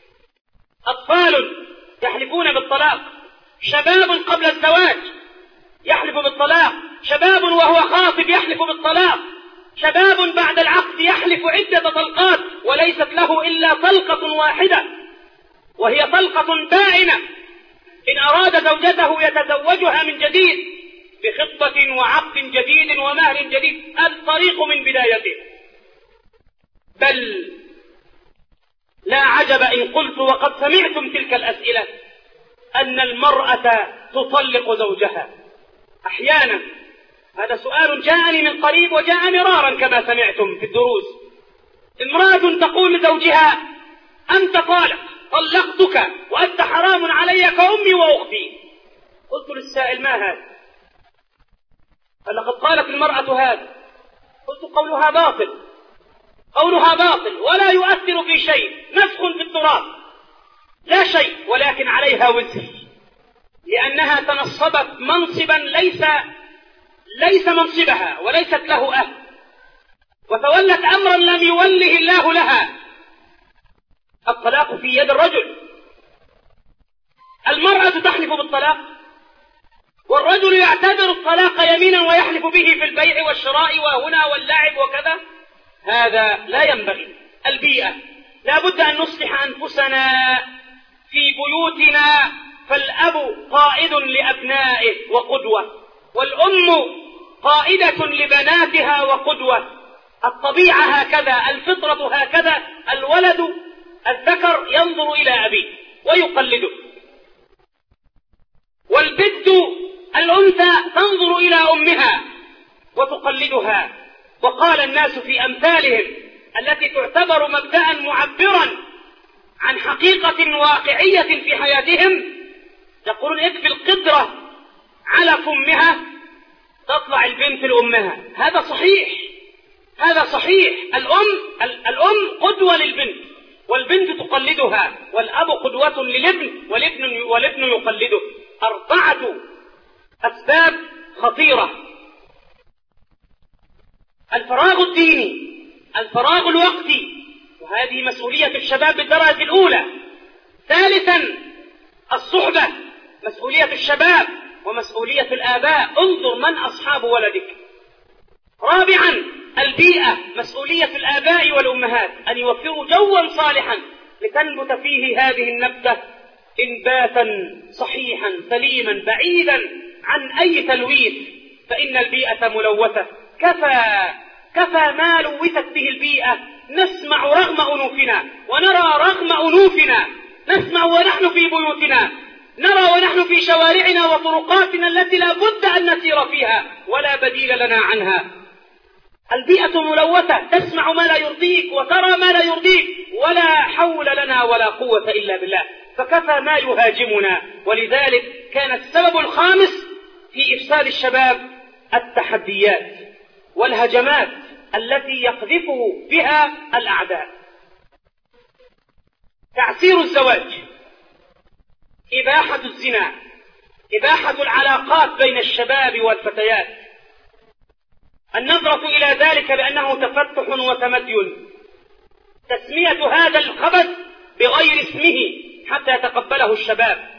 أطفال يحلفون بالطلاق، شباب قبل الزواج يحلف بالطلاق، شباب وهو خاطب يحلف بالطلاق، شباب بعد العقد يحلف عدة طلقات وليست له إلا طلقة واحدة وهي طلقة بائنة. إن أراد زوجته يتزوجها من جديد بخطة وعقد جديد ومهر جديد، الطريق من بدايته. بل لا عجب إن قلت وقد سمعتم تلك الأسئلة: أن المرأة تطلق زوجها أحيانا؟ هذا سؤال جاءني من قريب وجاء مرارا كما سمعتم في الدروس. امرأة تقول لزوجها: أنت طالق، طلقتك وأنت حرام علي كأمي وأختي. قلت للسائل: ما هذا؟ قال: لقد قالت المرأة هذا. قلت: قولها باطل، قولها باطل ولا يؤثر في شيء، نفخ في التراب لا شيء، ولكن عليها وزر، لأنها تنصبت منصبا ليس منصبها وليست له أهل، وتولت أمرا لم يوله الله لها. الطلاق في يد الرجل، المرأة تحلف بالطلاق، والرجل يعتبر الطلاق يمينا ويحلف به في البيع والشراء وهنا واللعب وكذا. هذا لا ينبغي. البيئة لا بد أن نصلح أنفسنا في بيوتنا، فالأب قائد لأبنائه وقدوة، والأم قائدة لبناتها وقدوة. الطبيعة هكذا، الفطرة هكذا. الولد الذكر ينظر إلى أبيه ويقلده، والبنت الأنثى تنظر إلى أمها وتقلدها. وقال الناس في أمثالهم التي تعتبر مبدأ معبرا عن حقيقة واقعية في حياتهم، يقولون: اكفي القدرة على فمها تطلع البنت لأمها. هذا صحيح، هذا صحيح. الأم قدوة للبنت، والبنت تقلدها، والأب قدوة للابن، والابن يقلده. 4 أسباب خطيرة: الفراغ الديني، الفراغ الوقتي، وهذه مسؤولية الشباب بالدرجة الأولى. ثالثا الصحبة، مسؤولية الشباب ومسؤولية الآباء، انظر من أصحاب ولدك. رابعا البيئة، مسؤولية الآباء والأمهات أن يوفروا جوا صالحا لتنبت فيه هذه النبتة إنباتا صحيحا سليما بعيدا عن أي تلويث، فإن البيئة ملوثة. كفى ما لوثت به البيئة. نسمع رغم أنوفنا ونرى رغم أنوفنا، نسمع ونحن في بيوتنا، نرى ونحن في شوارعنا وطرقاتنا التي لا بد أن نسير فيها ولا بديل لنا عنها. البيئة ملوثة، تسمع ما لا يرضيك وترى ما لا يرضيك، ولا حول لنا ولا قوة إلا بالله. فكفى ما يهاجمنا. ولذلك كان السبب الخامس في إفساد الشباب التحديات والهجمات التي يقذف بها الأعداء. تعسير الزواج، إباحة الزنا، إباحة العلاقات بين الشباب والفتيات، النظرة إلى ذلك بأنه تفتح وتمدن، تسمية هذا الخبث بغير اسمه حتى يتقبله الشباب،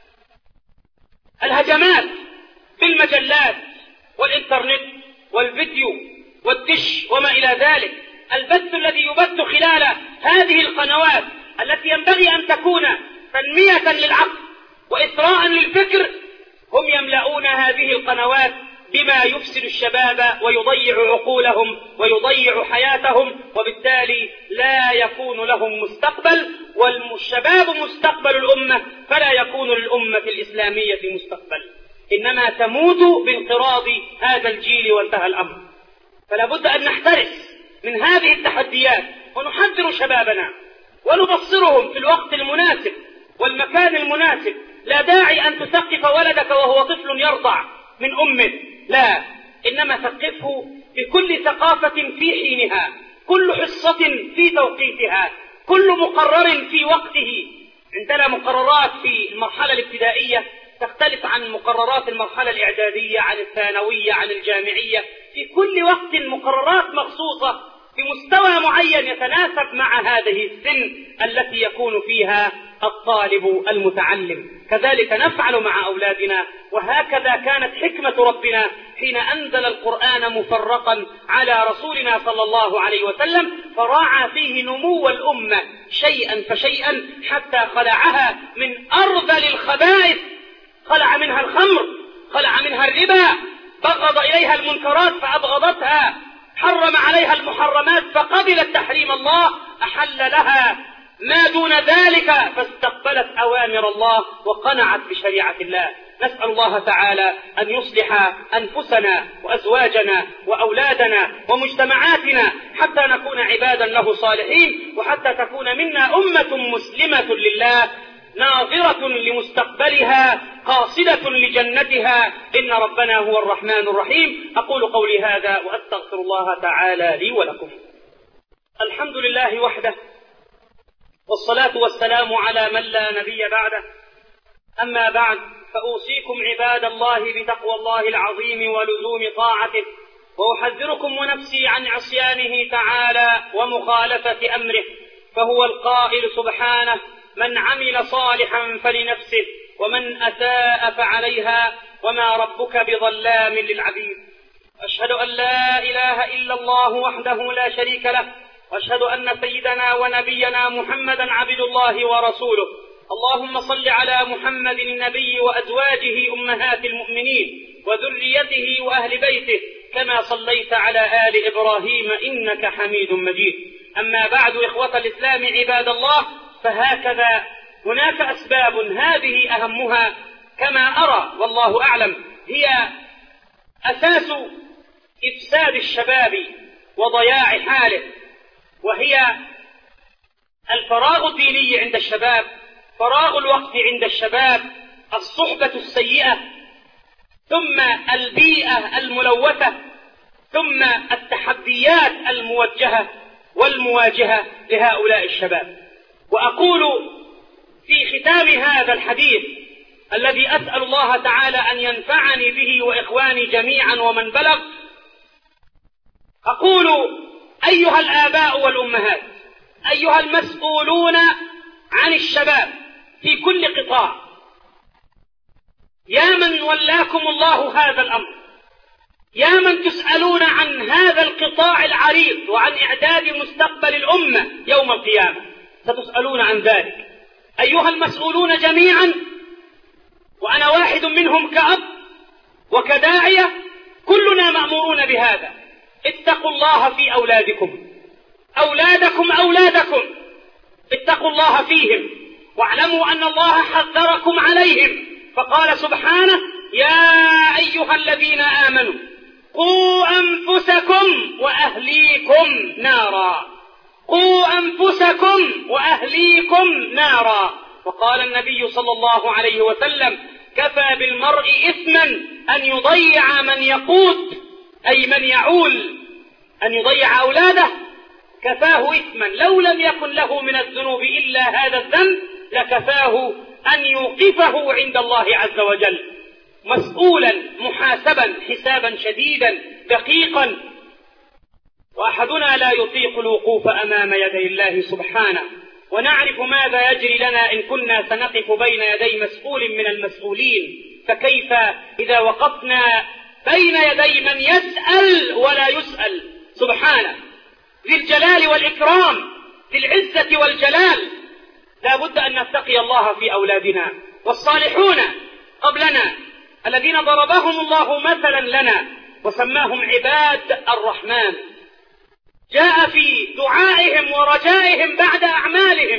الهجمات بالمجلات والإنترنت والفيديو والدش وما إلى ذلك، البث الذي يبث خلال هذه القنوات التي ينبغي أن تكون تنمية للعقل وإثراء للفكر، هم يملؤون هذه القنوات بما يفسد الشباب ويضيع عقولهم ويضيع حياتهم، وبالتالي لا يكون لهم مستقبل، والشباب مستقبل الأمة، فلا يكون للأمة الإسلامية مستقبل، إنما تموت بانقراض هذا الجيل وانتهى الأمر. فلا بد أن نحترس من هذه التحديات ونحذر شبابنا ونبصرهم في الوقت المناسب والمكان المناسب. لا داعي أن تثقف ولدك وهو طفل يرضع من أمه، لا، إنما ثقفه بكل ثقافة في حينها، كل حصة في توقيتها، كل مقرر في وقته. عندنا مقررات في المرحلة الابتدائية تختلف عن مقررات المرحلة الإعدادية، عن الثانوية، عن الجامعية، في كل وقت مقررات مخصوصة بمستوى معين يتناسب مع هذه السن التي يكون فيها الطالب المتعلم. كذلك نفعل مع أولادنا، وهكذا كانت حكمة ربنا حين أنزل القرآن مفرقا على رسولنا صلى الله عليه وسلم، فراعى فيه نمو الأمة شيئا فشيئا حتى خلعها من أرذل الخبائث، خلع منها الخمر، خلع منها الربا، بغض إليها المنكرات فأبغضتها، حرم عليها المحرمات فقبلت تحريم الله، أحل لها ما دون ذلك فاستقبلت أوامر الله وقنعت بشريعة الله. نسأل الله تعالى أن يصلح أنفسنا وأزواجنا وأولادنا ومجتمعاتنا حتى نكون عبادا له صالحين، وحتى تكون منا أمة مسلمة لله ناظرة لمستقبلها قاصدة لجنتها، إن ربنا هو الرحمن الرحيم. أقول قولي هذا وأستغفر الله تعالى لي ولكم. الحمد لله وحده، والصلاة والسلام على من لا نبي بعده. أما بعد، فأوصيكم عباد الله بتقوى الله العظيم ولزوم طاعته، وأحذركم ونفسي عن عصيانه تعالى ومخالفة أمره، فهو القائل سبحانه: من عمل صالحا فلنفسه ومن أساء فعليها وما ربك بظلام للعبيد. أشهد أن لا إله إلا الله وحده لا شريك له، وأشهد أن سيدنا ونبينا محمدا عبد الله ورسوله. اللهم صل على محمد النبي وأزواجه أمهات المؤمنين وذريته وأهل بيته كما صليت على آل إبراهيم إنك حميد مجيد. أما بعد، إخوة الإسلام عباد الله، فهكذا هناك أسباب، هذه أهمها كما أرى والله أعلم هي أساس إفساد الشباب وضياع حاله، وهي الفراغ الديني عند الشباب، فراغ الوقت عند الشباب، الصحبة السيئة، ثم البيئة الملوثة، ثم التحديات الموجهة والمواجهة لهؤلاء الشباب. وأقول في ختام هذا الحديث الذي أسأل الله تعالى أن ينفعني به وإخواني جميعا ومن بلغ، أقول: أيها الآباء والأمهات، أيها المسؤولون عن الشباب في كل قطاع، يا من ولاكم الله هذا الأمر، يا من تسألون عن هذا القطاع العريض وعن إعداد مستقبل الأمة يوم القيامة، ستسألون عن ذلك. أيها المسؤولون جميعا، وأنا واحد منهم كأب وكداعية، كلنا مأمورون بهذا: اتقوا الله في أولادكم، أولادكم اتقوا الله فيهم، واعلموا أن الله حذركم عليهم، فقال سبحانه: يا أيها الذين آمنوا قوا أنفسكم وأهليكم نارا، قوا أنفسكم وأهليكم نارا. وقال النبي صلى الله عليه وسلم: كفى بالمرء إثما أن يضيع من يقوت، أي من يعول، أن يضيع أولاده، كفاه إثما، لو لم يكن له من الذنوب إلا هذا الذنب لكفاه أن يوقفه عند الله عز وجل مسؤولا محاسبا حسابا شديدا دقيقا. وأحدنا لا يطيق الوقوف أمام يدي الله سبحانه، ونعرف ماذا يجري لنا إن كنا سنقف بين يدي مسؤول من المسؤولين، فكيف إذا وقفنا بين يدي من يسأل ولا يسأل سبحانه، ذي الجلال والإكرام، ذي العزة والجلال. لا بد أن نتقي الله في أولادنا. والصالحون قبلنا الذين ضربهم الله مثلا لنا وسماهم عباد الرحمن، جاء في دعائهم ورجائهم بعد أعمالهم،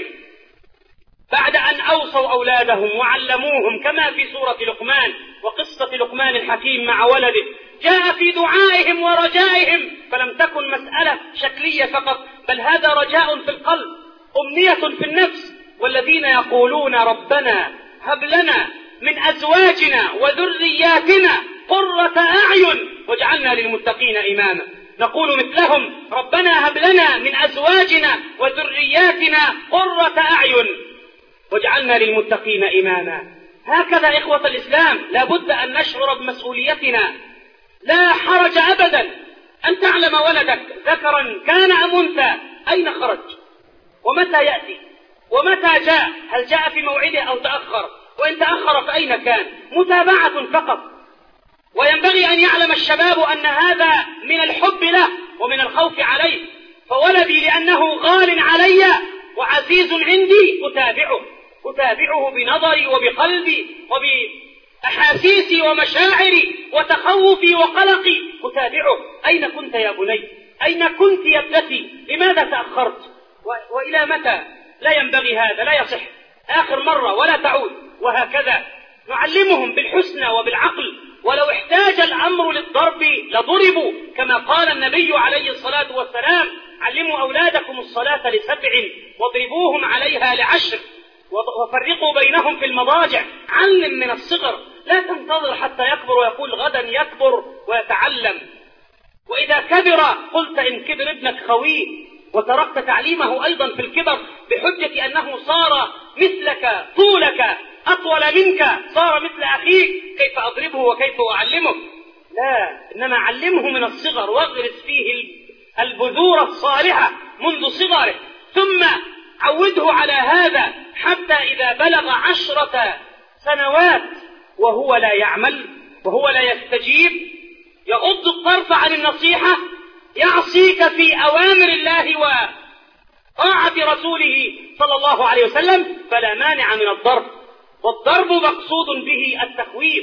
بعد أن أوصوا أولادهم وعلموهم، كما في سورة لقمان وقصة لقمان الحكيم مع ولده، جاء في دعائهم ورجائهم، فلم تكن مسألة شكلية فقط، بل هذا رجاء في القلب، أمنية في النفس. والذين يقولون ربنا هب لنا من أزواجنا وذرياتنا قرة أعين واجعلنا للمتقين إماما، نقول مثلهم: ربنا هب لنا من أزواجنا وذرياتنا قرة أعين واجعلنا للمتقين إماما. هكذا إخوة الإسلام لا بد أن نشعر بمسؤوليتنا. لا حرج أبدا أن تعلم ولدك ذكرا كان أم أنثى أين خرج ومتى يأتي ومتى جاء، هل جاء في موعده أو تأخر، وإن تأخر فأين كان، متابعة فقط. وينبغي أن يعلم الشباب أن هذا من الحب له ومن الخوف عليه، فولدي لأنه غال علي وعزيز عندي أتابعه بنظري وبقلبي وبأحاسيسي ومشاعري وتخوفي وقلقي، أتابعه. أين كنت يا بني؟ أين كنت يا ابنتي؟ لماذا تأخرت؟ وإلى متى؟ لا ينبغي هذا، لا يصح، آخر مرة ولا تعود. وهكذا نعلمهم بالحسنى وبالعقل، ولو احتاج الأمر للضرب لضربوا، كما قال النبي عليه الصلاة والسلام: علموا أولادكم الصلاة ل7 واضربوهم عليها ل10 وفرقوا بينهم في المضاجع. علم من الصغر، لا تنتظر حتى يكبر ويقول غدا يكبر ويتعلم. وإذا كبر قلت إن كبر ابنك خويه، وتركت تعليمه أيضا في الكبر بحجة أنه صار مثلك طولك أطول منك، صار مثل أخيك، كيف أضربه وكيف أعلمه؟ لا، إنما علمه من الصغر واغرس فيه البذور الصالحة منذ صغره، ثم عوده على هذا حتى إذا بلغ 10 سنوات وهو لا يعمل وهو لا يستجيب، يغض الطرف عن النصيحة، يعصيك في أوامر الله وطاعة رسوله صلى الله عليه وسلم، فلا مانع من الضرب. والضرب مقصود به التخويف.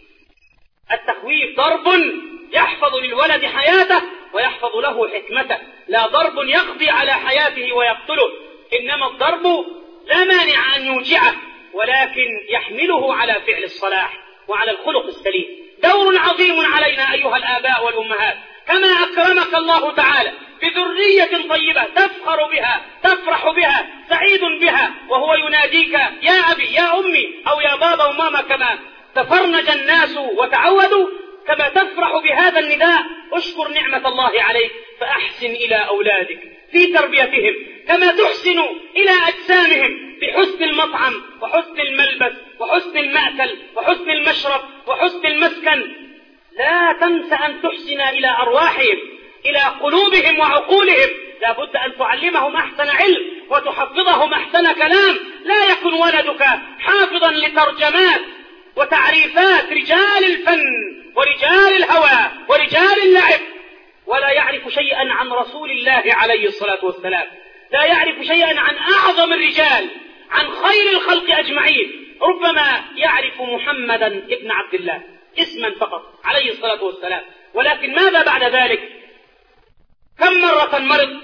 التخويف ضرب يحفظ للولد حياته ويحفظ له حكمته، لا ضرب يقضي على حياته ويقتله. إنما الضرب لا مانع أن يوجعه، ولكن يحمله على فعل الصلاح وعلى الخلق السليم. دور عظيم علينا أيها الآباء والأمهات، كما أكرمك الله تعالى بذرية طيبة تفخر بها، تفرح بها، سعيد بها، وهو يناديك يا أبي يا أمي أو يا بابا وماما، كما تفرنج الناس وتعودوا، كما تفرح بهذا النداء. اشكر نعمة الله عليك، فأحسن إلى أولادك في تربيتهم كما تحسن إلى أجسامهم بحسن المطعم وحسن الملبس وحسن المأكل وحسن المشرب وحسن المسكن. لا تنس أن تحسن إلى أرواحهم، إلى قلوبهم وعقولهم. لا بد أن تعلمهم أحسن علم وتحفظهم أحسن كلام. لا يكن ولدك حافظا لترجمات وتعريفات رجال الفن ورجال الهوى ورجال اللعب، ولا يعرف شيئا عن رسول الله عليه الصلاة والسلام، لا يعرف شيئا عن أعظم الرجال، عن خير الخلق أجمعين. ربما يعرف محمدا ابن عبد الله اسما فقط عليه الصلاة والسلام، ولكن ماذا بعد ذلك؟ كم مرة مرض،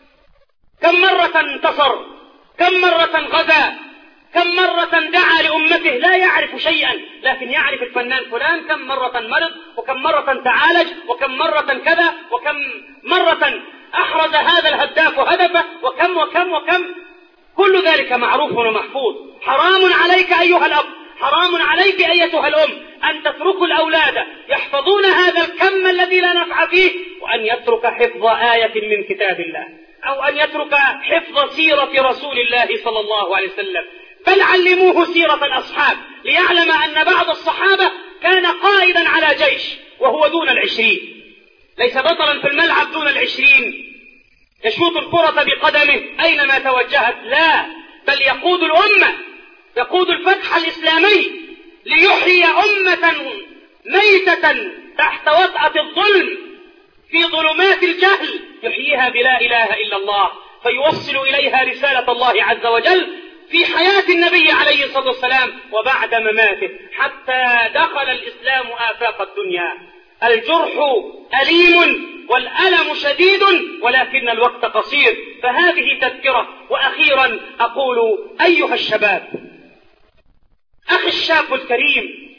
كم مرة انتصر، كم مرة غزا، كم مرة دعا لأمته، لا يعرف شيئا، لكن يعرف الفنان فلان كم مرة مرض وكم مرة تعالج وكم مرة كذا وكم مرة أحرز هذا الهداف هدفه وكم وكم وكم. كل ذلك معروف ومحفوظ. حرام عليك أيها الأب، حرام عليك أيتها الأم أن تتركوا الأولاد يحفظون هذا الكم الذي لا نفع فيه، وأن يترك حفظ آية من كتاب الله، أو أن يترك حفظ سيرة رسول الله صلى الله عليه وسلم. بل علموه سيرة الأصحاب ليعلم أن بعض الصحابة كان قائدا على جيش وهو دون 20، ليس بطلا في الملعب دون 20 يشوط الكرة بقدمه أينما توجهت، لا، بل يقود الأمة، يقود الفتح الإسلامي ليحيي أمة ميتة تحت وطأة الظلم في ظلمات الجهل، يحييها بلا إله إلا الله، فيوصل إليها رسالة الله عز وجل في حياة النبي عليه الصلاة والسلام وبعد مماته، حتى دخل الإسلام آفاق الدنيا. الجرح أليم والألم شديد، ولكن الوقت قصير، فهذه تذكرة. وأخيرا أقول أيها الشباب، أخي الشاب الكريم،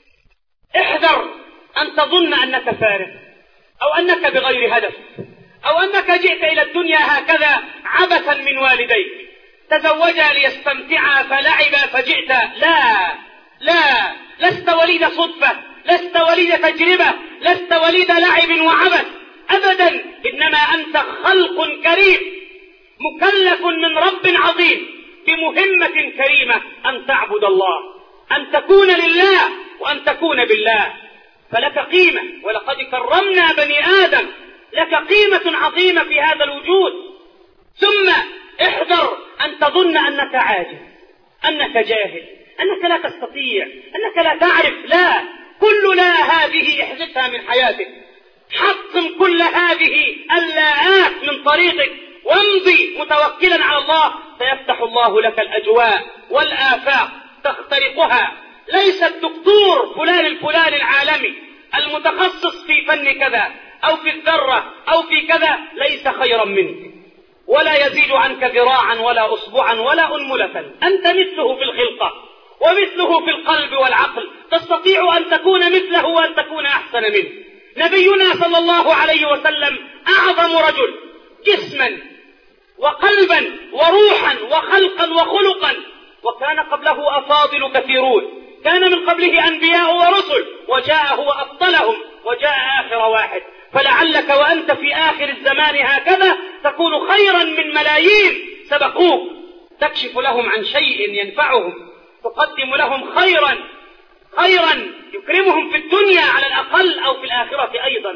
احذر أن تظن أنك فارغ أو أنك بغير هدف أو أنك جئت إلى الدنيا هكذا عبثا من والديك، تزوجا ليستمتعا فلعبا فجئت. لا لا، لست وليد صدفة، لست وليد تجربة، لست وليد لعب وعبث أبدا، إنما أنت خلق كريم مكلف من رب عظيم بمهمة كريمة، أن تعبد الله، أن تكون لله وأن تكون بالله. فلك قيمة، ولقد كرمنا بني آدم، لك قيمة عظيمة في هذا الوجود. ثم احذر أن تظن أنك عاجز، أنك جاهل، أنك لا تستطيع، أنك لا تعرف. لا، كل لا هذه احذفها من حياتك، حطم كل هذه اللاءات من طريقك، وامضي متوكلا على الله، سيفتح الله لك الأجواء والآفاق تخترقها. ليس الدكتور فلان الفلان العالمي المتخصص في فن كذا أو في الذرة أو في كذا ليس خيرا منك، ولا يزيد عنك ذراعا ولا أصبعا ولا أنملة. أنت مثله في الخلقة ومثله في القلب والعقل، تستطيع أن تكون مثله وأن تكون أحسن منه. نبينا صلى الله عليه وسلم أعظم رجل جسما وقلبا وروحا وخلقا وخلقا، وكان قبله أفاضل كثيرون، كان من قبله أنبياء ورسل، وجاء هو أفضلهم وجاء آخر واحد. فلعلك وأنت في آخر الزمان هكذا تكون خيرا من ملايين سبقوك، تكشف لهم عن شيء ينفعهم، تقدم لهم خيرا يكرمهم في الدنيا على الأقل أو في الآخرة أيضا.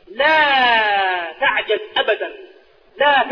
لا تعجز أبدا، لا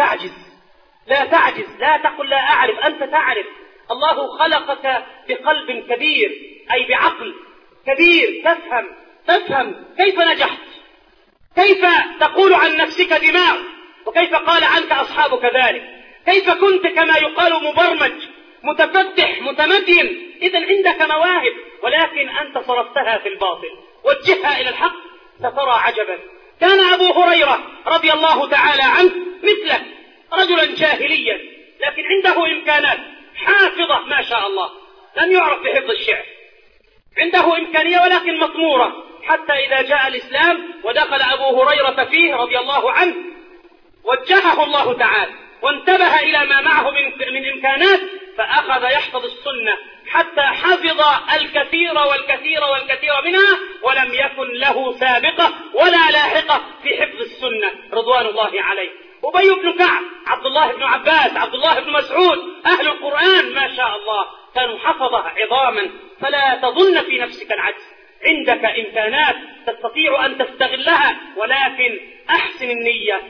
تعجز، لا تقل لا أعرف، أنت تعرف. الله خلقك بقلب كبير، أي بعقل كبير، تفهم كيف نجحت، كيف تقول عن نفسك دماغ، وكيف قال عنك أصحابك ذلك، كيف كنت كما يقال مبرمج متفتح متمدين. إذن عندك مواهب، ولكن أنت صرفتها في الباطل، وجهها إلى الحق سترى عجبا. كان أبو هريرة رضي الله تعالى عنه مثله، رجلا جاهليا لكن عنده إمكانات، حافظة ما شاء الله، لم يعرف بحفظ الشعر، عنده إمكانية ولكن مطمورة، حتى إذا جاء الإسلام ودخل أبو هريرة فيه رضي الله عنه وجهه الله تعالى وانتبه إلى ما معه من إمكانات، فأخذ يحفظ السنة حتى حفظ الكثير منها، ولم يكن له سابقة ولا لاحقة في حفظ السنة رضوان الله عليه. أبي بن كعب، عبد الله بن عباس، عبد الله بن مسعود، أهل القرآن ما شاء الله كانوا حفظة عظاما. فلا تظن في نفسك العجز، عندك إمكانات تستطيع أن تستغلها، ولكن أحسن النية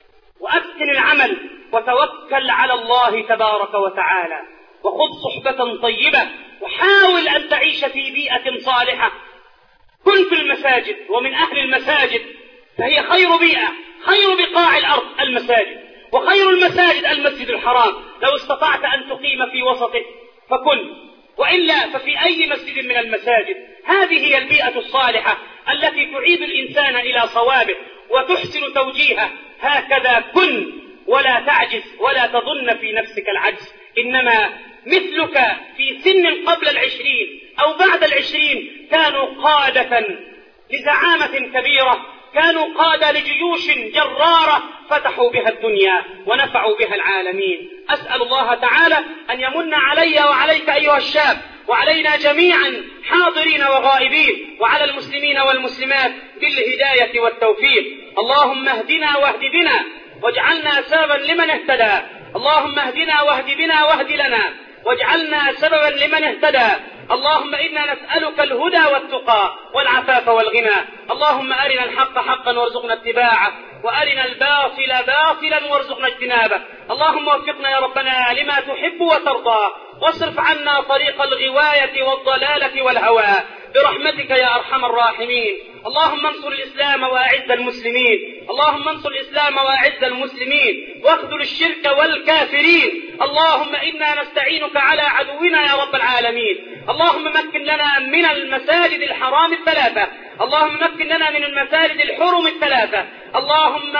وأتقن العمل وتوكل على الله تبارك وتعالى، وخذ صحبة طيبة، وحاول أن تعيش في بيئة صالحة. كن في المساجد ومن أهل المساجد، فهي خير بيئة، خير بقاع الأرض المساجد، وخير المساجد المسجد الحرام. لو استطعت أن تقيم في وسطه فكن، وإلا ففي أي مسجد من المساجد. هذه هي البيئة الصالحة التي تعيد الإنسان إلى صوابه وتحسن توجيهه. هكذا كن، ولا تعجز ولا تظن في نفسك العجز، إنما مثلك في سن قبل 20 أو بعد 20 كانوا قادة لزعامة كبيرة، كانوا قادة لجيوش جرارة فتحوا بها الدنيا ونفعوا بها العالمين. أسأل الله تعالى أن يمن علي وعليك أيها الشاب، وعلينا جميعا حاضرين وغائبين، وعلى المسلمين والمسلمات بالهداية والتوفيق. اللهم اهدنا واهد بنا واجعلنا سببا لمن اهتدى، اللهم اهدنا واهد بنا واهد لنا واجعلنا سببا لمن اهتدى. اللهم إنا نسألك الهدى والتقى والعفاف والغنى. اللهم أرنا الحق حقا وارزقنا اتباعه، وأرنا الباطل باطلا وارزقنا اجتنابه. اللهم وفقنا يا ربنا لما تحب وترضى، واصرف عنا طريق الغواية والضلالة والهوى برحمتك يا أرحم الراحمين. اللهم انصر الإسلام وأعز المسلمين، اللهم انصر الإسلام وأعز المسلمين، واخذل الشرك والكافرين. اللهم إنا نستعينك على عدونا يا رب العالمين. اللهم مكن لنا من المساجد الحرام الثلاثة، اللهم مكن لنا من المساجد الحرم الثلاثة. اللهم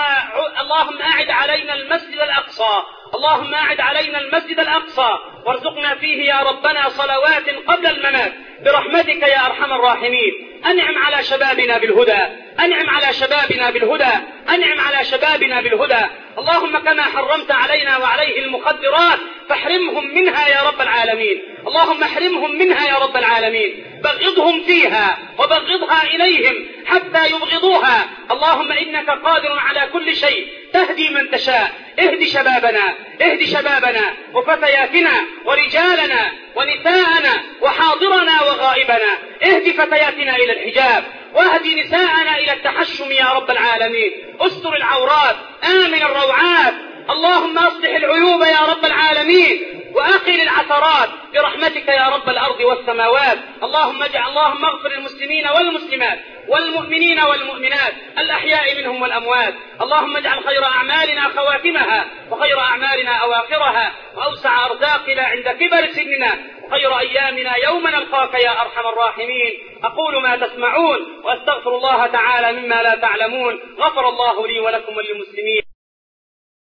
أعد علينا المسجد الأقصى، اللهم أعد علينا المسجد الأقصى، وارزقنا فيه يا ربنا صلوات قبل الممات برحمتك يا أرحم الراحمين. أنعم على شبابنا بالهدى، أنعم على شبابنا بالهدى، أنعم على شبابنا بالهدى. اللهم كما حرمت علينا وعليه المخدرات فاحرمهم منها يا رب العالمين، اللهم احرمهم منها يا رب العالمين، بغضهم فيها وبغضها إليهم حتى يبغضوها. اللهم إنك قادر على كل شيء، تهدي من تشاء. اهد شبابنا، اهد شبابنا وفتياتنا ورجالنا ونساءنا وحاضرنا وغائبنا، اهد فتياتنا إلى الحجاب، واهد نساءنا إلى التحشم يا رب العالمين. استر العورات، آمن الروعات. اللهم أصلح العيوب يا رب العالمين، وأقل العثرات برحمتك يا رب الأرض والسماوات. اللهم اغفر للمسلمين والمسلمات والمؤمنين والمؤمنات الأحياء منهم والأموات. اللهم اجعل خير أعمالنا خواتمها، وخير أعمالنا أواخرها، وأوسع أرزاقنا عند كبر سننا، وخير أيامنا يوم نلقاك يا أرحم الراحمين. أقول ما تسمعون وأستغفر الله تعالى مما لا تعلمون. غفر الله لي ولكم وللمسلمين.